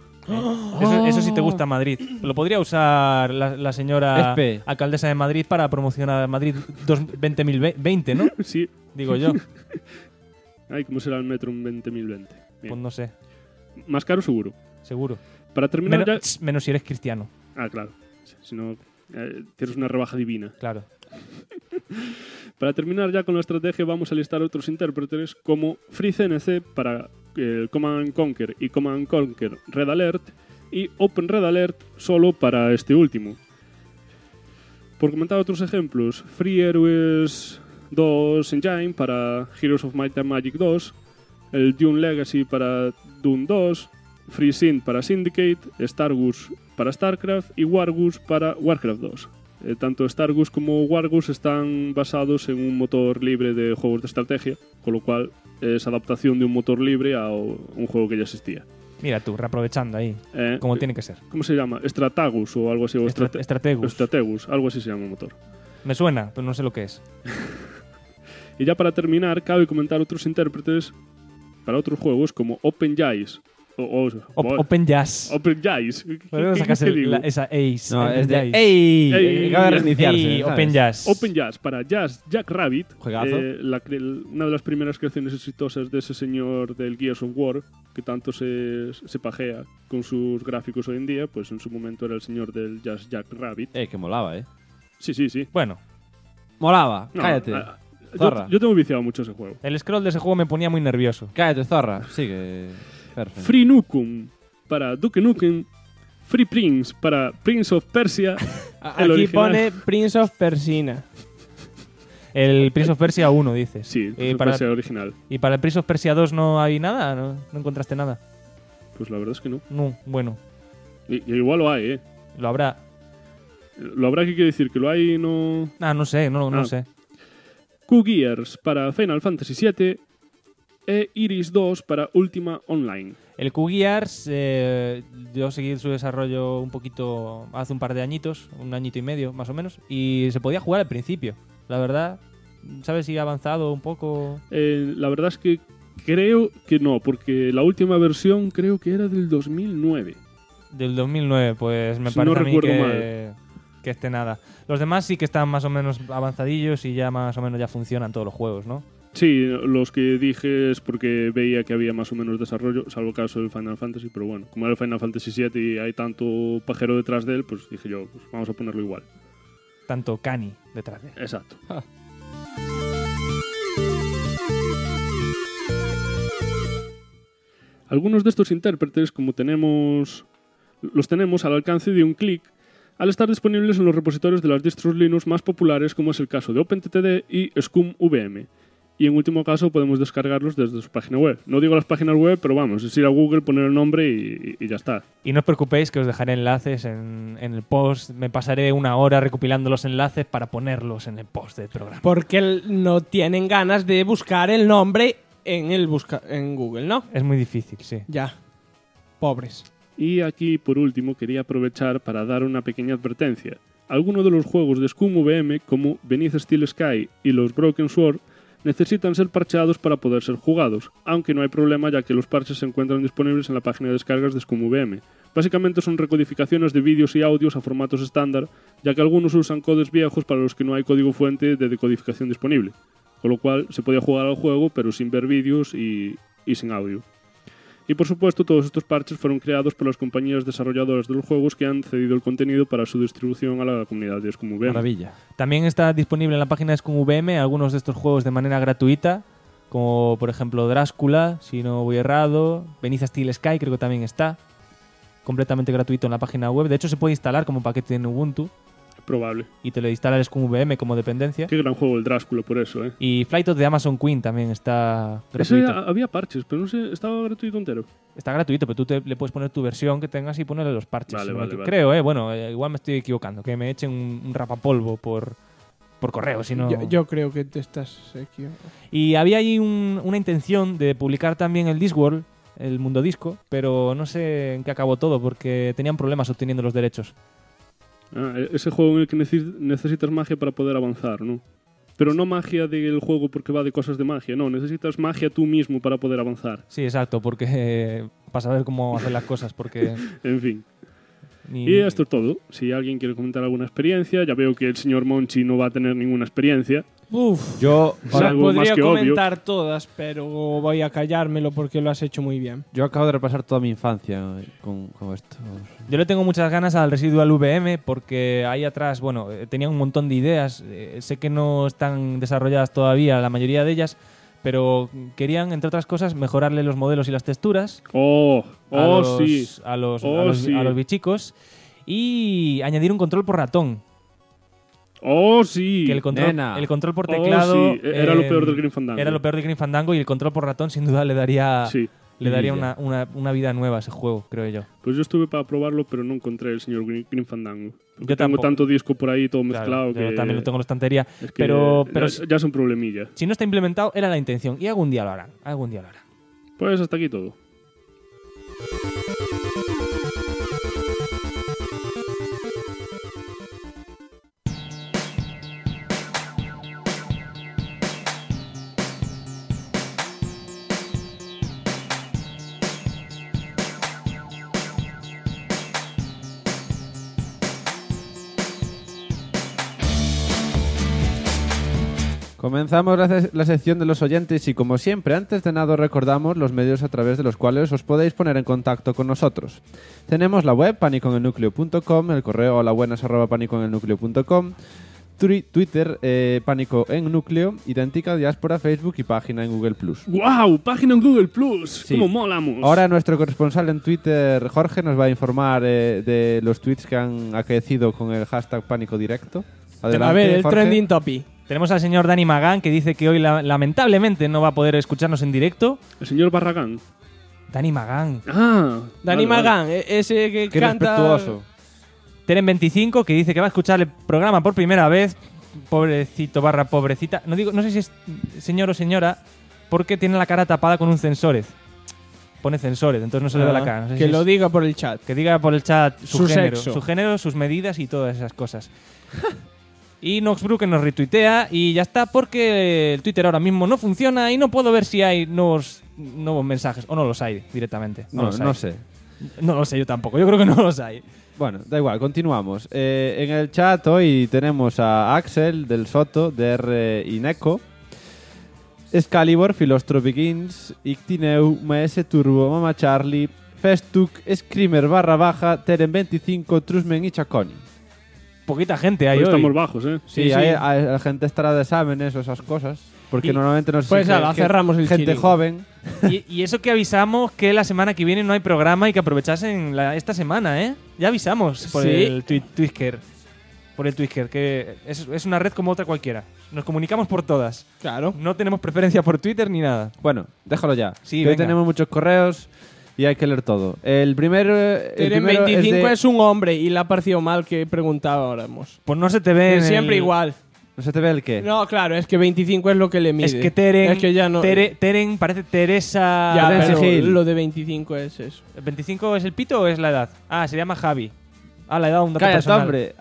Eso sí te gusta Madrid. Lo podría usar la señora alcaldesa de Madrid para promocionar Madrid 2020, ¿no? Sí. Digo yo. Ay, ¿cómo será el metro en 2020? Pues no sé. Más caro seguro. Seguro. Para terminar menos si eres cristiano. Ah, claro. Si no, tienes una rebaja divina. Claro. Para terminar ya con la estrategia vamos a listar otros intérpretes como FreeCNC para el Command Conquer y Command Conquer Red Alert y Open Red Alert solo para este último. Por comentar otros ejemplos, Free Heroes 2 Engine para Heroes of Might and Magic 2, el Dune Legacy para Dune 2, FreeSynth para Syndicate, Stargus para StarCraft y Wargus para Warcraft 2. Tanto Stargus como Wargus están basados en un motor libre de juegos de estrategia, con lo cual es adaptación de un motor libre a un juego que ya existía. Mira tú, reaprovechando ahí, como tiene que ser. ¿Cómo se llama? Stratagus o algo así. Strategus. Strategus, algo así se llama el motor. Me suena, pero no sé lo que es. Y ya para terminar, cabe comentar otros intérpretes para otros juegos como OpenJazz. OpenJazz. OpenJazz. ¿Por qué sacas esa Ace? No, es de ¡Ey! Acaba de reiniciarse. OpenJazz. OpenJazz para Jazz Jack Rabbit. Juegazo. Una de las primeras creaciones exitosas de ese señor del Gears of War, que tanto se pajea con sus gráficos hoy en día, pues en su momento era el señor del Jazz Jack Rabbit. Que molaba, Sí. Bueno. Molaba. No, Cállate. Zorra. Yo tengo viciado mucho ese juego. El scroll de ese juego me ponía muy nervioso. Cállate, zorra. Sigue. Perfecto. Free Nukem para Duke Nukem. Free Prince para Prince of Persia. Aquí original. Pone Prince of Persina. El Prince of Persia 1, dices. Sí, el Prince of Persia original. ¿Y para el Prince of Persia 2 no hay nada? ¿No encontraste nada? Pues la verdad es que no. No, bueno. Y igual lo hay, Lo habrá. Lo habrá, que quiere decir que lo hay y no... No sé, no sé. Q-Gears para Final Fantasy VII e Iris 2 para Ultima Online. El Q-Gears, yo seguí su desarrollo un poquito hace un par de añitos, un añito y medio más o menos, y se podía jugar al principio. La verdad, ¿sabes si ha avanzado un poco? La verdad es que creo que no, porque la última versión creo que era del 2009. Del 2009, pues me si parece no a mí recuerdo mal. Que esté nada. Los demás sí que están más o menos avanzadillos y ya más o menos ya funcionan todos los juegos, ¿no? Sí, los que dije es porque veía que había más o menos desarrollo, salvo el caso del Final Fantasy, pero bueno, como era el Final Fantasy VII y hay tanto pajero detrás de él, pues dije yo, pues vamos a ponerlo igual. Tanto Cani detrás de él. Exacto. Algunos de estos intérpretes, como los tenemos al alcance de un clic, al estar disponibles en los repositorios de las distros Linux más populares, como es el caso de OpenTTD y ScumVM. Y en último caso podemos descargarlos desde su página web. No digo las páginas web, pero vamos, es ir a Google, poner el nombre y ya está. Y no os preocupéis que os dejaré enlaces en el post. Me pasaré 1 hora recopilando los enlaces para ponerlos en el post del programa. Porque no tienen ganas de buscar el nombre en Google, ¿no? Es muy difícil, sí. Ya. Pobres. Y aquí, por último, quería aprovechar para dar una pequeña advertencia. Algunos de los juegos de ScumVM, como Beneath Steel Sky y los Broken Sword, necesitan ser parcheados para poder ser jugados, aunque no hay problema ya que los parches se encuentran disponibles en la página de descargas de ScumVM. Básicamente son recodificaciones de vídeos y audios a formatos estándar, ya que algunos usan codes viejos para los que no hay código fuente de decodificación disponible, con lo cual se podía jugar al juego pero sin ver vídeos y sin audio. Y por supuesto todos estos parches fueron creados por las compañías desarrolladoras de los juegos que han cedido el contenido para su distribución a la comunidad de ScumVM. Maravilla. También está disponible en la página de ScumVM algunos de estos juegos de manera gratuita, como por ejemplo Drácula, si no voy errado, Beneath Steel Sky creo que también está, completamente gratuito en la página web. De hecho se puede instalar como paquete en Ubuntu. Probable. Y te lo instala el ScumVM como dependencia. Qué gran juego el Drácula por eso, ¿eh? Y Flight of the Amazon Queen también está gratuito. Ese había parches, pero no sé, estaba gratuito entero. Está gratuito, pero tú le puedes poner tu versión que tengas y ponerle los parches. Vale. Creo, bueno, igual me estoy equivocando, que me echen un rapapolvo por correo, si no... Yo creo que te estás equivocando. Y había ahí una intención de publicar también el Discworld, el Mundo Disco, pero no sé en qué acabó todo, porque tenían problemas obteniendo los derechos. Ese juego en el que necesitas magia para poder avanzar, ¿no? Pero no magia del juego porque va de cosas de magia, no, necesitas magia tú mismo para poder avanzar. Sí, exacto, porque para saber cómo hacer las cosas, porque... En fin. Y esto es todo. Si alguien quiere comentar alguna experiencia, ya veo que el señor Monchi no va a tener ninguna experiencia. Yo podría comentar todas, pero voy a callármelo porque lo has hecho muy bien. Yo acabo de repasar toda mi infancia con esto. Yo le tengo muchas ganas al Residual VM porque ahí atrás, bueno, tenía un montón de ideas. Sé que no están desarrolladas todavía la mayoría de ellas, pero querían, entre otras cosas, mejorarle los modelos y las texturas a los bichicos y añadir un control por ratón. ¡Oh, sí! Que el control por teclado... Oh, sí. Era lo peor del Grim Fandango. Era lo peor del Grim Fandango y el control por ratón sin duda le daría una vida nueva a ese juego, creo yo. Pues yo estuve para probarlo, pero no encontré el señor Grim Fandango. Yo tengo tanto disco por ahí todo mezclado que... Yo también lo tengo en la estantería. Es que pero ya es un problemilla. Si no está implementado, era la intención. Y algún día lo harán. Pues hasta aquí todo. Comenzamos la sección de los oyentes y, como siempre, antes de nada recordamos los medios a través de los cuales os podéis poner en contacto con nosotros. Tenemos la web panicoenelnucleo.com, el correo holabuenas@panicoenelnucleo.com, Twitter Pánico en Núcleo, Idéntica Diáspora, Facebook y página en Google+. ¡Guau! ¡Página en Google+! Sí. ¡Cómo molamos! Ahora nuestro corresponsal en Twitter, Jorge, nos va a informar de los tweets que han acaecido con el hashtag Pánico Directo. Adelante, a ver, el Jorge. trending topic. Tenemos al señor Dani Magán, que dice que hoy lamentablemente no va a poder escucharnos en directo. El señor Barragán. Dani Magán. Dani Magán, ese que Qué canta... respetuoso. Teren25, que dice que va a escuchar el programa por primera vez. Pobrecito / pobrecita. No sé si es señor o señora, porque tiene la cara tapada con un Censórez. Pone Censórez, entonces no se le ve la cara. No sé que si lo diga por el chat. Que diga por el chat Su sexo. Su género, sus medidas y todas esas cosas. Y Noxbrew que nos retuitea y ya está, porque el Twitter ahora mismo no funciona y no puedo ver si hay nuevos mensajes. O no los hay directamente. No sé. No lo sé yo tampoco. Yo creo que no los hay. Bueno, da igual, continuamos. En el chat hoy tenemos a Axel del Soto, DR Ineco, Excalibur, Filostro Begins, Ictineu, MS Turbo, Mama Charlie, Festuk, Screamer / Teren25, Trusmen y Chaconi. poquita gente hay Hoy hoy. estamos bajos, ¿eh? Sí, la gente estará de exámenes o esas cosas. Porque normalmente nos pues nada, cerramos el gente chiringo. joven. Y eso que avisamos que la semana que viene no hay programa y que aprovechasen esta semana, ¿eh? Ya avisamos por Sí. el Twitter. Por el Twitter, que es una red como otra cualquiera. Nos comunicamos por todas. Claro. No tenemos preferencia por Twitter ni nada. Bueno, déjalo ya. Sí, que hoy venga. tenemos muchos correos y hay que leer todo. El primero Teren 25 es un hombre y le ha parecido mal que preguntábamos. Pues no se te ve en Siempre el- igual. ¿No se te ve el qué? No, claro, es que 25 es lo que le mide. Es que Teren, Es que ya no. Teren parece Teresa. Ya, Terence pero Hill. lo de 25 es eso. ¿El 25 es el pito o es la edad? Ah, se llama Javi. Ah, la edad, un dato Cállate, personal. hombre.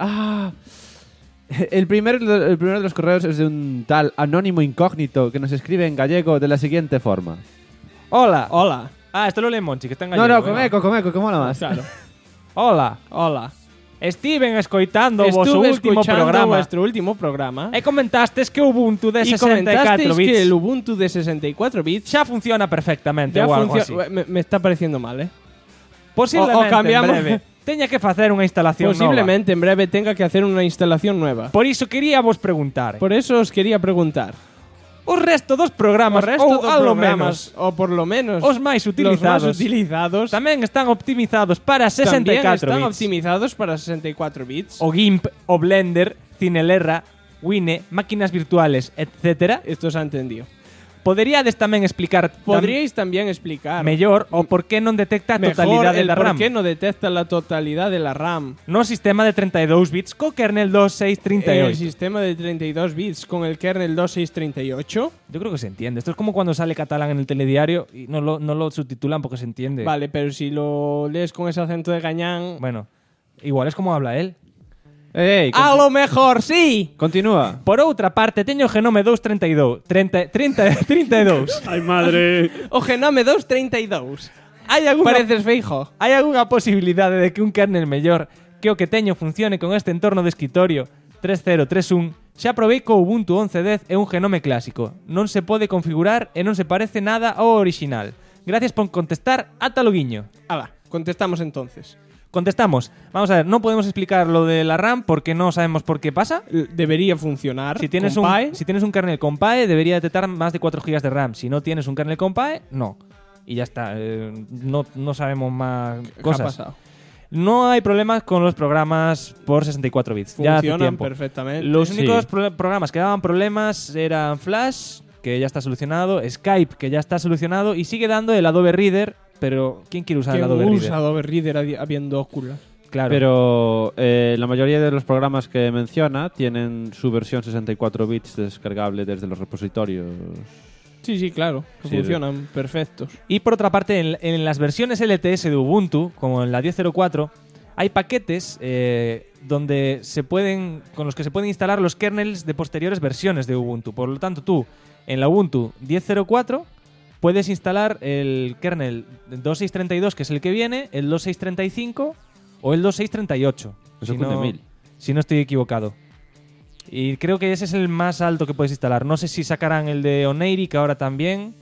El primero de los correos es de un tal anónimo incógnito que nos escribe en gallego de la siguiente forma. Hola. Hola. Ah, esto lo lee Monchi, que está en No, gallego. no, con eco, que mola más. Claro. Hola. Hola. Estiven escoitando vosso Estuve último escuchando programa. vuestro último programa. E comentasteis que Ubuntu de Y 64 comentasteis bits que el Ubuntu de 64 bits ya funciona perfectamente ya ou algo así. funciona. Me está pareciendo mal, ¿eh? Posiblemente O cambiamos- en breve teña que facer unha instalación Posiblemente en breve tenga que hacer una instalación nueva. nova. Por iso queríamos preguntar. Por eso os quería preguntar. O resto dos programas, O resto ou dos algo programas, menos, o por lo menos os máis utilizados, los más utilizados tamén están optimizados para también 64 están bits. optimizados para 64 bits. O GIMP, o Blender, Cinelerra, Wine, máquinas virtuales, etcétera. Esto se ha entendido. Poderíades tamén explicar Podríais también explicar mellor o por que non detecta a mejor totalidade el da por RAM. qué no detecta la totalidad de la RAM. No sistema de 32 bits co kernel El 2638. sistema de 32 bits con el kernel 2638. Yo creo que se entiende. Esto es como cuando sale catalán en el telediario y no lo subtitulan porque se entiende. Vale, pero si lo lees con ese acento de gañán... Bueno, igual es como habla él. ¡Ey! ¡A lo mejor sí! Continúa. Por outra parte, teño o Genome 232. 32. ¡Ay, madre! O Genome 232. Hai algunha, Pareces feijo. hai algunha posibilidade de que un kernel mellor que o que teño funcione con este entorno de escritorio 3031? Xa probei co Ubuntu 11.10 e un Genome clásico. Non se pode configurar e non se parece nada ao original. Gracias por contestar, ata loguiño. Hala, contestamos entonces. Contestamos. Vamos a ver, no podemos explicar lo de la RAM porque no sabemos por qué pasa. Debería funcionar. Si tienes, con un, PAE. si tienes un kernel con PAE, debería detectar más de 4 GB de RAM. Si no tienes un kernel con PAE, no. Y ya está. No sabemos más ¿Qué ha cosas. pasado? No hay problemas con los programas por 64 bits. Ya hace Funcionan tiempo. perfectamente. Los Sí. únicos programas que daban problemas eran Flash, que ya está solucionado, Skype, que ya está solucionado, y sigue dando el Adobe Reader, pero ¿quién quiere usar el ¿Quién Adobe usa Reader? Adobe Reader habiendo Oculus? Claro. Pero la mayoría de los programas que menciona tienen su versión 64 bits descargable desde los repositorios. Sí, sí, claro. Que Sí, funcionan perfectos. Y por otra parte, en las versiones LTS de Ubuntu, como en la 10.04, hay paquetes donde con los que se pueden instalar los kernels de posteriores versiones de Ubuntu. Por lo tanto, tú, en la Ubuntu 10.04, puedes instalar el kernel 2632, que es el que viene, el 2635 o el 2638. Eso cunde mil. Si no estoy equivocado. Y creo que ese es el más alto que puedes instalar. No sé si sacarán el de Oneirik ahora también.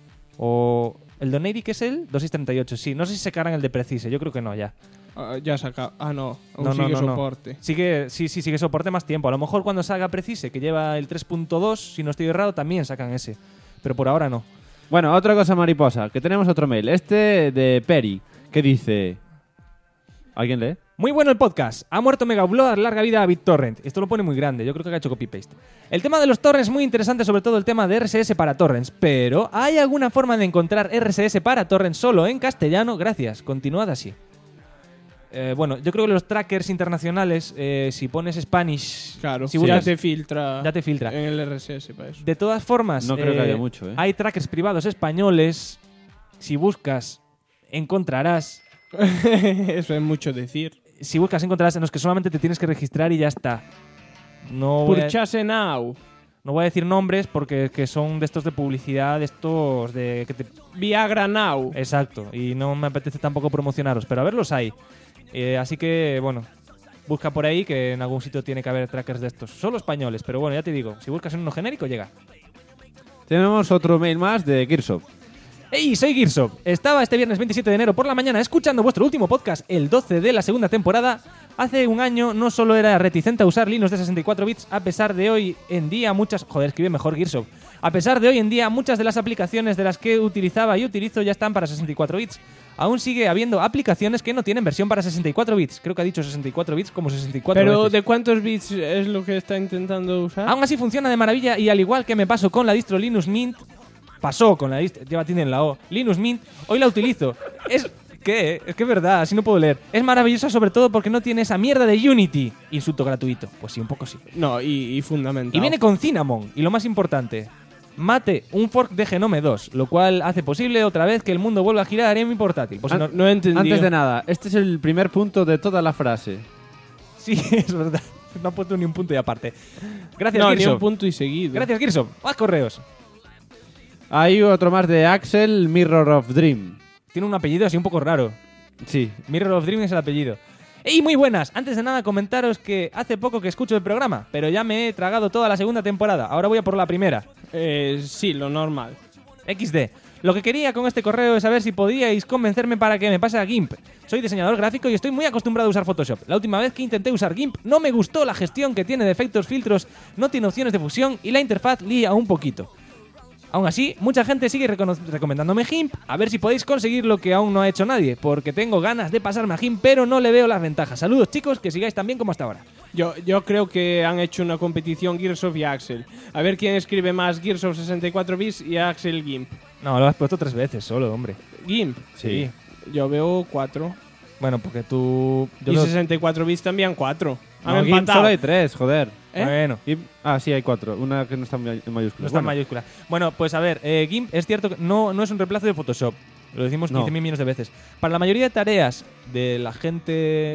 O... ¿El de Oneirik es el? 2638, sí. No sé si sacarán el de Precise. Yo creo que no, ya. Ya saca. Ah, no. Aún No, sigue no. soporte. Sí, sigue soporte más tiempo. A lo mejor cuando salga Precise, que lleva el 3.2, si no estoy errado, también sacan ese. Pero por ahora no. Bueno, otra cosa mariposa, que tenemos otro mail. Este de Peri, que dice... ¿Alguien lee? Muy bueno el podcast. Ha muerto Megaupload, larga vida a BitTorrent. Esto lo pone muy grande, yo creo que ha hecho copy-paste. El tema de los torrents es muy interesante, sobre todo el tema de RSS para torrents. Pero, ¿hay alguna forma de encontrar RSS para torrents solo en castellano? Gracias, continuad así. Bueno, yo creo que los trackers internacionales, si pones Spanish... Claro, si ya buscas- te filtra. ya te filtra. En el RSS para eso. De todas formas, No creo que haya mucho, ¿eh? hay trackers privados españoles. Si buscas, encontrarás... Eso es mucho decir. Si buscas, encontrarás en los que solamente te tienes que registrar y ya está. No voy a, Purchase now. no voy a decir nombres porque que son de estos de publicidad, de estos de... que te... Viagra now. Exacto, y no me apetece tampoco promocionaros, pero a ver, los hay. Así que, bueno, busca por ahí que en algún sitio tiene que haber trackers de estos. Solo españoles, pero bueno, ya te digo, si buscas en uno genérico, llega. Tenemos otro mail más de Kirsof. ¡Hey! Soy Gearsoft. Estaba este viernes 27 de enero por la mañana escuchando vuestro último podcast, el 12 de la segunda temporada. Hace un año no solo era reticente a usar Linux de 64 bits, a pesar de hoy en día muchas... Joder, escribe mejor Gearsoft. A pesar de hoy en día muchas de las aplicaciones de las que utilizaba y utilizo ya están para 64 bits. Aún sigue habiendo aplicaciones que no tienen versión para 64 bits. Creo que ha dicho 64 bits como 64 Pero veces. ¿de cuántos bits es lo que está intentando usar? Aún así funciona de maravilla y al igual que me pasó con la distro Linux Mint, pasó con la distro, lleva tilde en la O, Linux Mint, hoy la utilizo. ¿Qué? Es que es verdad, así no puedo leer. Es maravillosa sobre todo porque no tiene esa mierda de Unity. Insulto gratuito. Pues sí, un poco sí. No, y fundamental. Y viene con Cinnamon. Y lo más importante, Mate, un fork de Genome 2, lo cual hace posible otra vez que el mundo vuelva a girar en mi portátil. Pues no he entendido. Antes de nada, este es el primer punto de toda la frase. Sí, es verdad. No ha puesto ni un punto y aparte. Gracias, No, Gearsoft. ni un punto y seguido. Gracias, Gearsoft. Más correos. Hay otro más de Axel, Mirror of Dream. Tiene un apellido así un poco raro. Sí. Mirror of Dream es el apellido. ¡Ey, muy buenas! Antes de nada comentaros que hace poco que escucho el programa, pero ya me he tragado toda la segunda temporada. Ahora voy a por la primera. Sí, lo normal. XD. Lo que quería con este correo es saber si podíais convencerme para que me pase a GIMP. Soy diseñador gráfico y estoy muy acostumbrado a usar Photoshop. La última vez que intenté usar GIMP no me gustó la gestión que tiene de efectos, filtros, no tiene opciones de fusión y la interfaz lía un poquito. Aún así, mucha gente sigue recomendándome GIMP, a ver si podéis conseguir lo que aún no ha hecho nadie, porque tengo ganas de pasarme a GIMP, pero no le veo las ventajas. Saludos, chicos, que sigáis tan bien como hasta ahora. Yo creo que han hecho una competición Gearsoft y Axel. A ver quién escribe más Gearsoft 64 bits y Axel GIMP. No, lo has puesto 3 veces solo, hombre. ¿GIMP? Sí. Yo veo 4. Bueno, porque tú... Y 64 bits también 4. Han No, GIMP empatado. solo hay 3, joder. Bueno. Sí, hay 4. Una que no está en mayúsculas. No está en mayúscula. Bueno, pues a ver, GIMP es cierto que no es un reemplazo de Photoshop. Lo decimos 15.000 millones de veces. Para la mayoría de tareas de la gente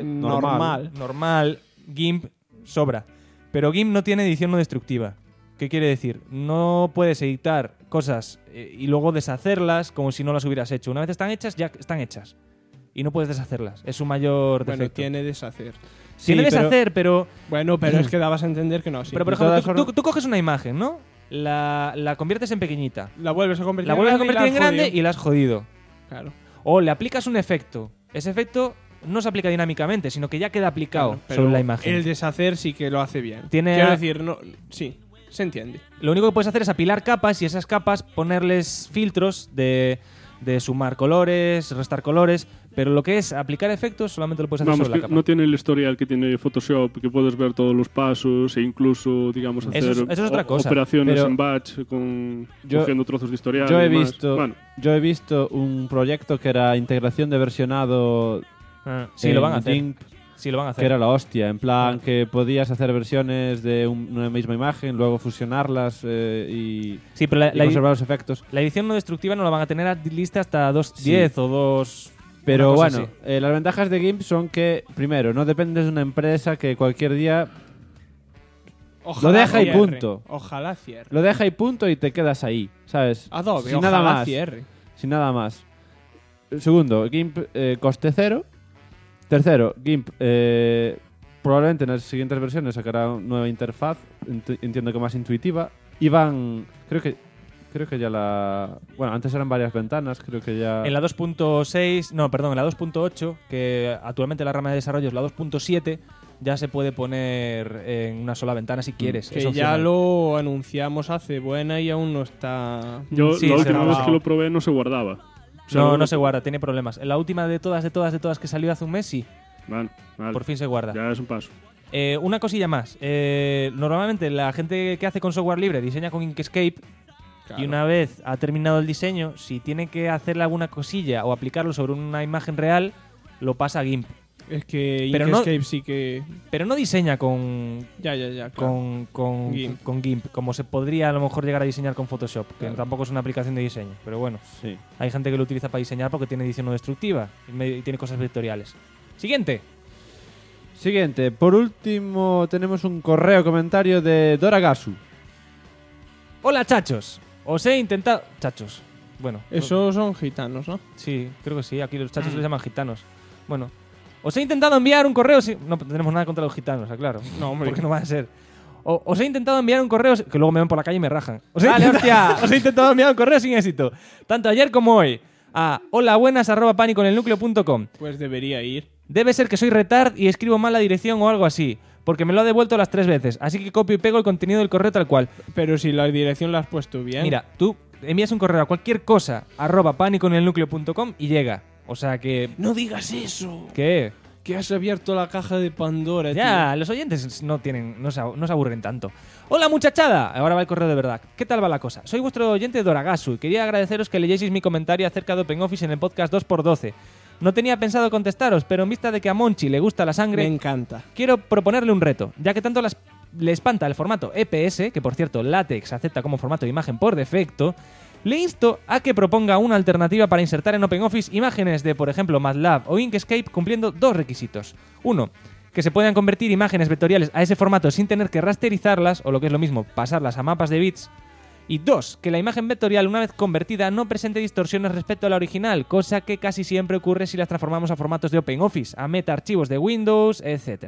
normal, GIMP sobra. Pero GIMP no tiene edición no destructiva. ¿Qué quiere decir? No puedes editar cosas y luego deshacerlas como si no las hubieras hecho. Una vez están hechas, ya están hechas. Y no puedes deshacerlas. Es su mayor defecto. Bueno, tiene deshacer. Tiene deshacer, pero... Bueno, pero es que dabas a entender que no. Sí. Pero por ejemplo, tú coges una imagen, ¿no? La conviertes en pequeñita. La vuelves a convertir en grande y la has jodido. Claro. O le aplicas un efecto. Ese efecto no se aplica dinámicamente, sino que ya queda aplicado sobre la imagen. El deshacer sí que lo hace bien. Quiero decir, no, sí, se entiende. Lo único que puedes hacer es apilar capas y esas capas ponerles filtros de sumar colores, restar colores, pero lo que es aplicar efectos solamente lo puedes hacer sobre la capa. No tiene el historial que tiene Photoshop, que puedes ver todos los pasos e incluso, digamos, hacer eso es otra cosa. operaciones Pero en batch cogiendo trozos de historial. Yo he y visto un proyecto que era integración de versionado. Sí, lo van a hacer. GIMP, Sí, lo van a hacer. que era la hostia, en plan que podías hacer versiones de una misma imagen, luego fusionarlas y conservar los efectos. La edición no destructiva no la van a tener lista hasta 2.10 o 2... Pero una cosa bueno, así. las ventajas de GIMP son que, primero, no dependes de una empresa que cualquier día Ojalá lo deja y cierre. punto. Ojalá cierre. Lo deja y punto y te quedas ahí, ¿sabes? Adobe, Sin ojalá nada más. cierre. Sin nada más. Segundo, GIMP coste cero. Tercero, GIMP probablemente en las siguientes versiones sacará una nueva interfaz, entiendo que más intuitiva. Y van, creo que ya la... Bueno, antes eran varias ventanas, creo que ya... En la 2.6, no, perdón, en la 2.8, que actualmente la rama de desarrollo es la 2.7, ya se puede poner en una sola ventana si quieres. Que es ya opcional. lo anunciamos hace buena y aún no está... Sí, la se última vez grababa. que lo probé no se guardaba. No se guarda, tiene problemas. En la última de todas que salió hace un mes, sí. Vale. Por fin se guarda. Ya es un paso. Una cosilla más. Normalmente la gente que hace con software libre diseña con Inkscape. Claro. Y una vez ha terminado el diseño, si tiene que hacerle alguna cosilla o aplicarlo sobre una imagen real, lo pasa a GIMP. Es que Pero Inkscape sí que... Pero no diseña con GIMP. con GIMP, como se podría a lo mejor llegar a diseñar con Photoshop, que tampoco es una aplicación de diseño. Pero bueno, Sí. hay gente que lo utiliza para diseñar porque tiene edición no destructiva y tiene cosas vectoriales. Siguiente. Por último, tenemos un comentario de Doragasu. Hola, chachos. Os he intentado... Chachos. Bueno. Esos son gitanos, ¿no? Sí, creo que sí. Aquí los chachos les llaman gitanos. Bueno. Os he intentado enviar un correo... No tenemos nada contra los gitanos, claro. No, hombre. Porque no va a ser. Os he intentado enviar un correo, que luego me ven por la calle y me rajan. Os he intentado enviar un correo sin éxito, tanto ayer como hoy, a holabuenas@paniconelnucleo.com. Pues debería ir. Debe ser que soy retard y escribo mal la dirección o algo así, porque me lo ha devuelto las 3 veces, así que copio y pego el contenido del correo tal cual. Pero si la dirección la has puesto bien. Mira, tú envías un correo a cualquier cosa, @paniconelnucleo.com y llega. O sea que... No digas eso. ¿Qué? Que has abierto la caja de Pandora, Ya, tío. los oyentes no se aburren tanto. Hola muchachada, ahora va el correo de verdad. ¿Qué tal va la cosa? Soy vuestro oyente Doragasu y quería agradeceros que leyeseis mi comentario acerca de OpenOffice en el podcast 2x12. No tenía pensado contestaros, pero en vista de que a Monchi le gusta la sangre... Me encanta. Quiero proponerle un reto, ya que tanto le espanta el formato EPS, que por cierto LaTeX acepta como formato de imagen por defecto, le insto a que proponga una alternativa para insertar en OpenOffice imágenes de, por ejemplo, MATLAB o Inkscape cumpliendo 2 requisitos. 1. Que se puedan convertir imágenes vectoriales a ese formato sin tener que rasterizarlas, o lo que es lo mismo, pasarlas a mapas de bits. Y 2. Que la imagen vectorial, una vez convertida, no presente distorsiones respecto a la original, cosa que casi siempre ocurre si las transformamos a formatos de OpenOffice, a metaarchivos de Windows, etc.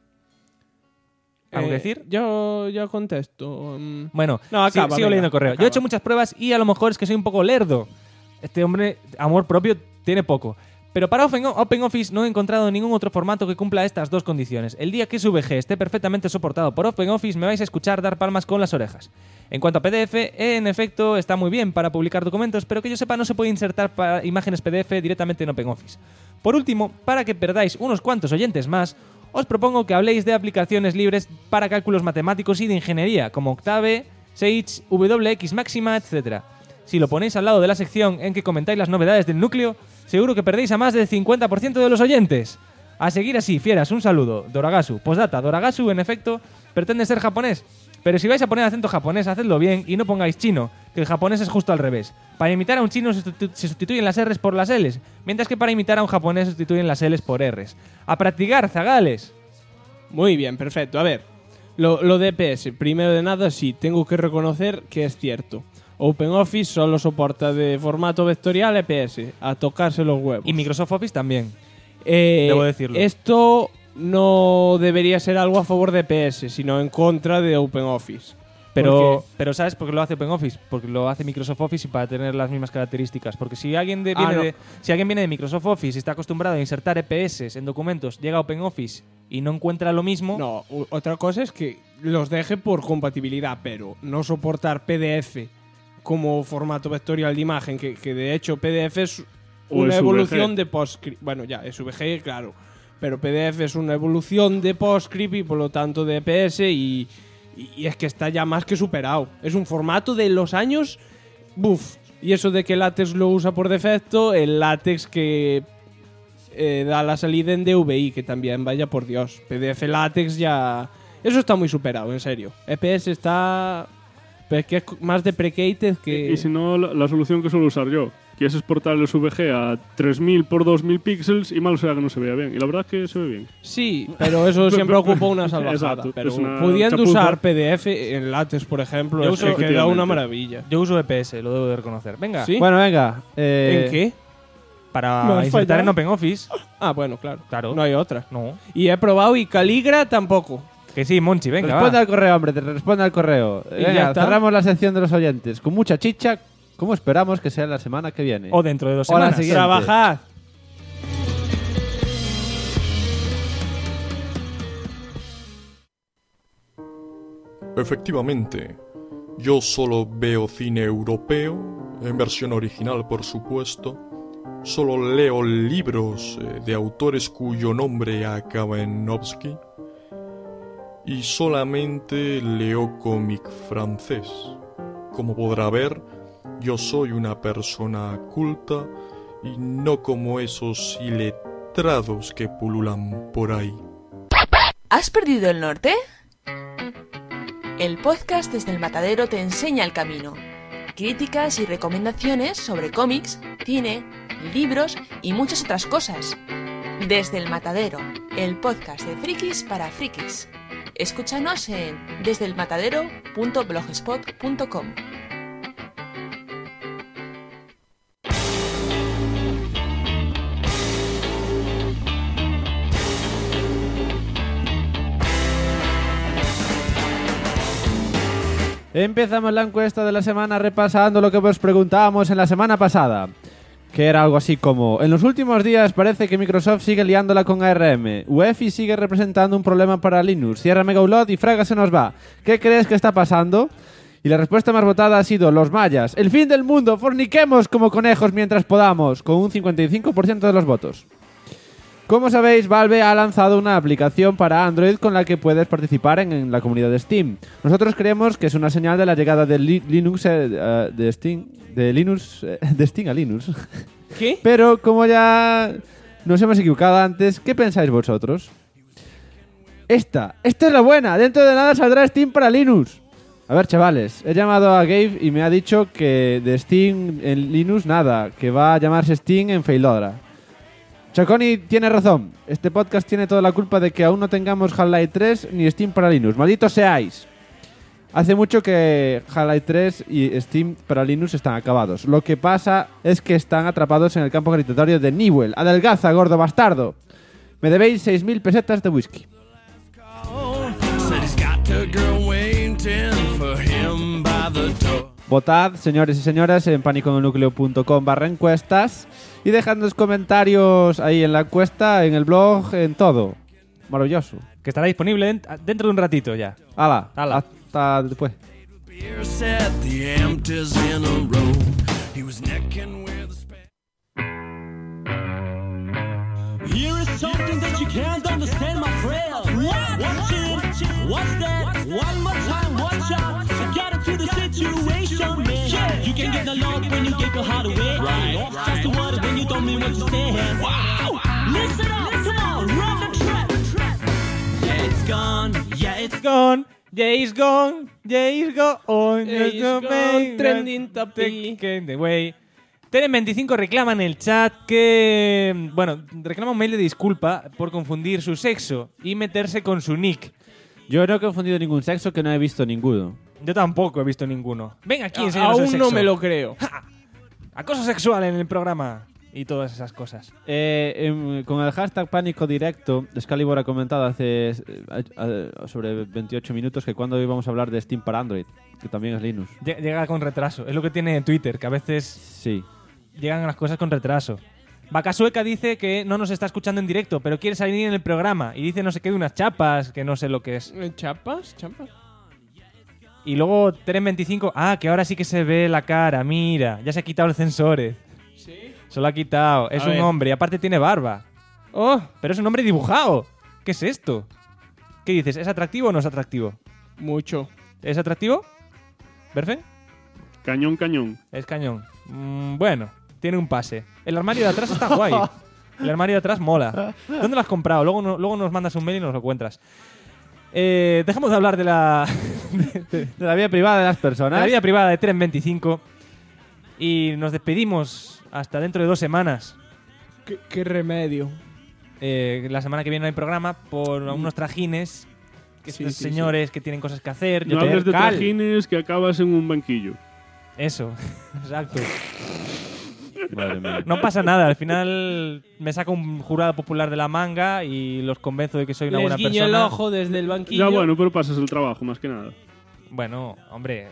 ¿Algo que decir? Yo contesto. Bueno, no, acaba, sigo leyendo el correo. Yo he hecho muchas pruebas y a lo mejor es que soy un poco lerdo. Este hombre, amor propio, tiene poco. Pero para OpenOffice no he encontrado ningún otro formato que cumpla estas 2 condiciones. El día que SVG esté perfectamente soportado por OpenOffice me vais a escuchar dar palmas con las orejas. En cuanto a PDF, en efecto está muy bien para publicar documentos, pero que yo sepa no se puede insertar imágenes PDF directamente en OpenOffice. Por último, para que perdáis unos cuantos oyentes más, os propongo que habléis de aplicaciones libres para cálculos matemáticos y de ingeniería, como Octave, Sage, WX Máxima, etc. Si lo ponéis al lado de la sección en que comentáis las novedades del núcleo, seguro que perdéis a más del 50% de los oyentes. A seguir así, fieras, un saludo. Doragasu. Postdata, Doragasu, en efecto, pretende ser japonés. Pero si vais a poner acento japonés, hacedlo bien y no pongáis chino, que el japonés es justo al revés. Para imitar a un chino se sustituyen las R's por las L's, mientras que para imitar a un japonés se sustituyen las L's por R's. ¡A practicar, zagales! Muy bien, perfecto. A ver, lo de EPS, primero de nada, sí, tengo que reconocer que es cierto. OpenOffice solo soporta de formato vectorial EPS, a tocarse los huevos. Y Microsoft Office también, debo decirlo. Esto no debería ser algo a favor de EPS, sino en contra de OpenOffice. Pero ¿sabes por qué lo hace OpenOffice? Porque lo hace Microsoft Office y para tener las mismas características. Porque si alguien viene de Microsoft Office y está acostumbrado a insertar EPS en documentos, llega a OpenOffice y no encuentra lo mismo... No, otra cosa es que los deje por compatibilidad, pero no soportar PDF como formato vectorial de imagen, que de hecho PDF es una evolución de PostScript. Bueno, ya, SVG, claro. Pero PDF es una evolución de PostScript y por lo tanto de EPS y es que está ya más que superado. Es un formato de los años... ¡Buf! Y eso de que LaTeX lo usa por defecto, el LaTeX que da la salida en DVI, que también, vaya por Dios. PDF LaTeX ya... Eso está muy superado, en serio. EPS está... Pero es que es más deprecated que... Y si no, la solución que suelo usar yo, que es exportar el SVG a 3000 por 2000 píxeles y malo será que no se vea bien. Y la verdad es que se ve bien. Sí, pero eso siempre ocupa una salvajada. Exacto, pero una pudiendo chapuza. usar PDF en LaTeX, por ejemplo, eso queda una maravilla. Yo uso EPS, lo debo de reconocer. Venga. ¿Sí? Bueno, venga. ¿En qué? Para insertar en OpenOffice. Ah, bueno, claro. Claro. No hay otra. No. Y he probado y Caligra tampoco. Que sí, Monchi, venga, Responde va. al correo, hombre, responde al correo. Y ya Venga, está. cerramos la sección de los oyentes. Con mucha chicha, como esperamos que sea la semana que viene. O dentro de 2 O la semanas. siguiente. ¡Trabajad! Efectivamente, yo solo veo cine europeo, en versión original por supuesto, solo leo libros de autores cuyo nombre acaba en Novsky, y solamente leo cómic francés. Como podrá ver, yo soy una persona culta y no como esos iletrados que pululan por ahí. ¿Has perdido el norte? El podcast Desde el Matadero te enseña el camino. Críticas y recomendaciones sobre cómics, cine, libros y muchas otras cosas. Desde el Matadero, el podcast de frikis para frikis. Escúchanos en desdelmatadero.blogspot.com. Empezamos la encuesta de la semana repasando lo que os preguntábamos en la semana pasada. Que era algo así como: en los últimos días parece que Microsoft sigue liándola con ARM. UEFI sigue representando un problema para Linux. Cierra Megaupload y Fraga se nos va. ¿Qué crees que está pasando? Y la respuesta más votada ha sido los mayas. El fin del mundo, forniquemos como conejos mientras podamos, con un 55% de los votos. Como sabéis, Valve ha lanzado una aplicación para Android con la que puedes participar en la comunidad de Steam. Nosotros creemos que es una señal de la llegada de Linux de Steam a Linux. ¿Qué? Pero como ya nos hemos equivocado antes, ¿qué pensáis vosotros? Esta es la buena. Dentro de nada saldrá Steam para Linux. A ver, chavales, he llamado a Gabe y me ha dicho que de Steam en Linux nada, que va a llamarse Steam en Failodra. Chaconi tiene razón. Este podcast tiene toda la culpa de que aún no tengamos Half-Life 3 ni Steam para Linux. ¡Malditos seáis! Hace mucho que Half-Life 3 y Steam para Linux están acabados. Lo que pasa es que están atrapados en el campo gravitatorio de Newell. ¡Adelgaza, gordo bastardo! Me debéis 6.000 pesetas de whisky. Votad, señores y señoras, en paniconelnucleo.com/encuestas y dejadnos comentarios ahí en la encuesta, en el blog, en todo. Maravilloso. Que estará disponible dentro de un ratito ya. ¡Hala! Hasta después. Here is something that you can't understand, my friend. Watch it, watch that, one more time, watch out. You got into the situation, man. You can get the love when you give your heart away. Right. Just the word when you don't mean what you say. Wow. Listen up, come on, run the track. Yeah, it's gone, yeah, it's gone. Yeah, it's gone, yeah, it's gone. Yeah, it's gone, trending topic. The way. Teren25 reclama en el chat que... Bueno, reclama un mail de disculpa por confundir su sexo y meterse con su nick. Yo no he confundido ningún sexo, que no he visto ninguno. Yo tampoco he visto ninguno. Ven aquí, enséñanos el Aún sexo. no me lo creo. ¡Ja! Acoso sexual en el programa y todas esas cosas. Con el hashtag Pánico Directo, Excalibur ha comentado hace sobre 28 minutos que cuando íbamos a hablar de Steam para Android, que también es Linux. Llega con retraso. Es lo que tiene Twitter, que a veces... Sí. Llegan las cosas con retraso. Vaca Sueca dice que no nos está escuchando en directo, pero quiere salir en el programa. Y dice no sé qué de unas chapas, que no sé lo que es. ¿Chapas? ¿Chapas? Y luego Teren25... Ah, que ahora sí que se ve la cara. Mira, ya se ha quitado el sensores. ¿Sí? Se lo ha quitado. Es un hombre y aparte tiene barba. ¡Oh! Pero es un hombre dibujado. ¿Qué es esto? ¿Qué dices? ¿Es atractivo o no es atractivo? Mucho. ¿Es atractivo? ¿Berfe? Cañón, cañón. Es cañón. Bueno, tiene un pase. El armario de atrás está guay. El armario de atrás mola. ¿Dónde lo has comprado? Luego nos mandas un mail y nos lo cuentas. Dejamos de hablar de la... de la vida privada de las personas. De la vida privada de Teren25. Y nos despedimos hasta dentro de 2 semanas. ¿Qué remedio? La semana que viene no hay programa por unos trajines. Que estos señores que tienen cosas que hacer. No hables de trajines que acabas en un banquillo. Eso, exacto. Madre mía. No pasa nada, al final me saco un jurado popular de la manga y los convenzo de que soy una buena persona. Les guiño el ojo desde el banquillo. Ya bueno, pero pasas el trabajo, más que nada. Bueno, hombre,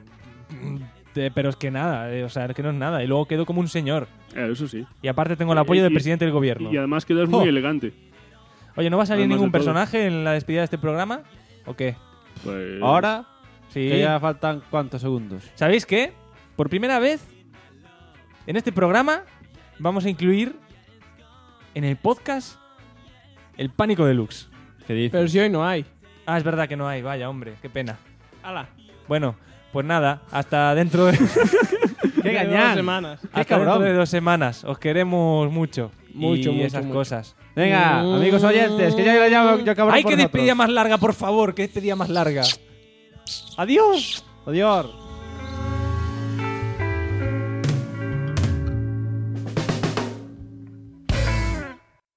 pero es que nada, o sea, es que no es nada. Y luego quedo como un señor. Eso sí. Y aparte tengo el apoyo del presidente del gobierno. Y además quedas muy elegante. Oye, ¿no va a salir Además ningún de todo. personaje en la despedida de este programa? ¿O qué? Pues... Ahora, sí. que ya faltan ¿cuántos segundos? ¿Sabéis qué? Por primera vez en este programa vamos a incluir en el podcast el Pánico Deluxe. ¿Qué dices? Pero si hoy no hay. Ah, es verdad que no hay. Vaya, hombre, qué pena. ¡Hala! Bueno, pues nada, hasta dentro de... ¡Qué gañán! 2 semanas. Hasta dentro de 2 semanas. Os queremos mucho. Mucho, y mucho, esas mucho. cosas. Venga, amigos oyentes, que ya acabaré ¡Ay, por qué nosotros. despedida más larga, por favor! ¡Qué despedida más larga! ¡Adiós! Adiós.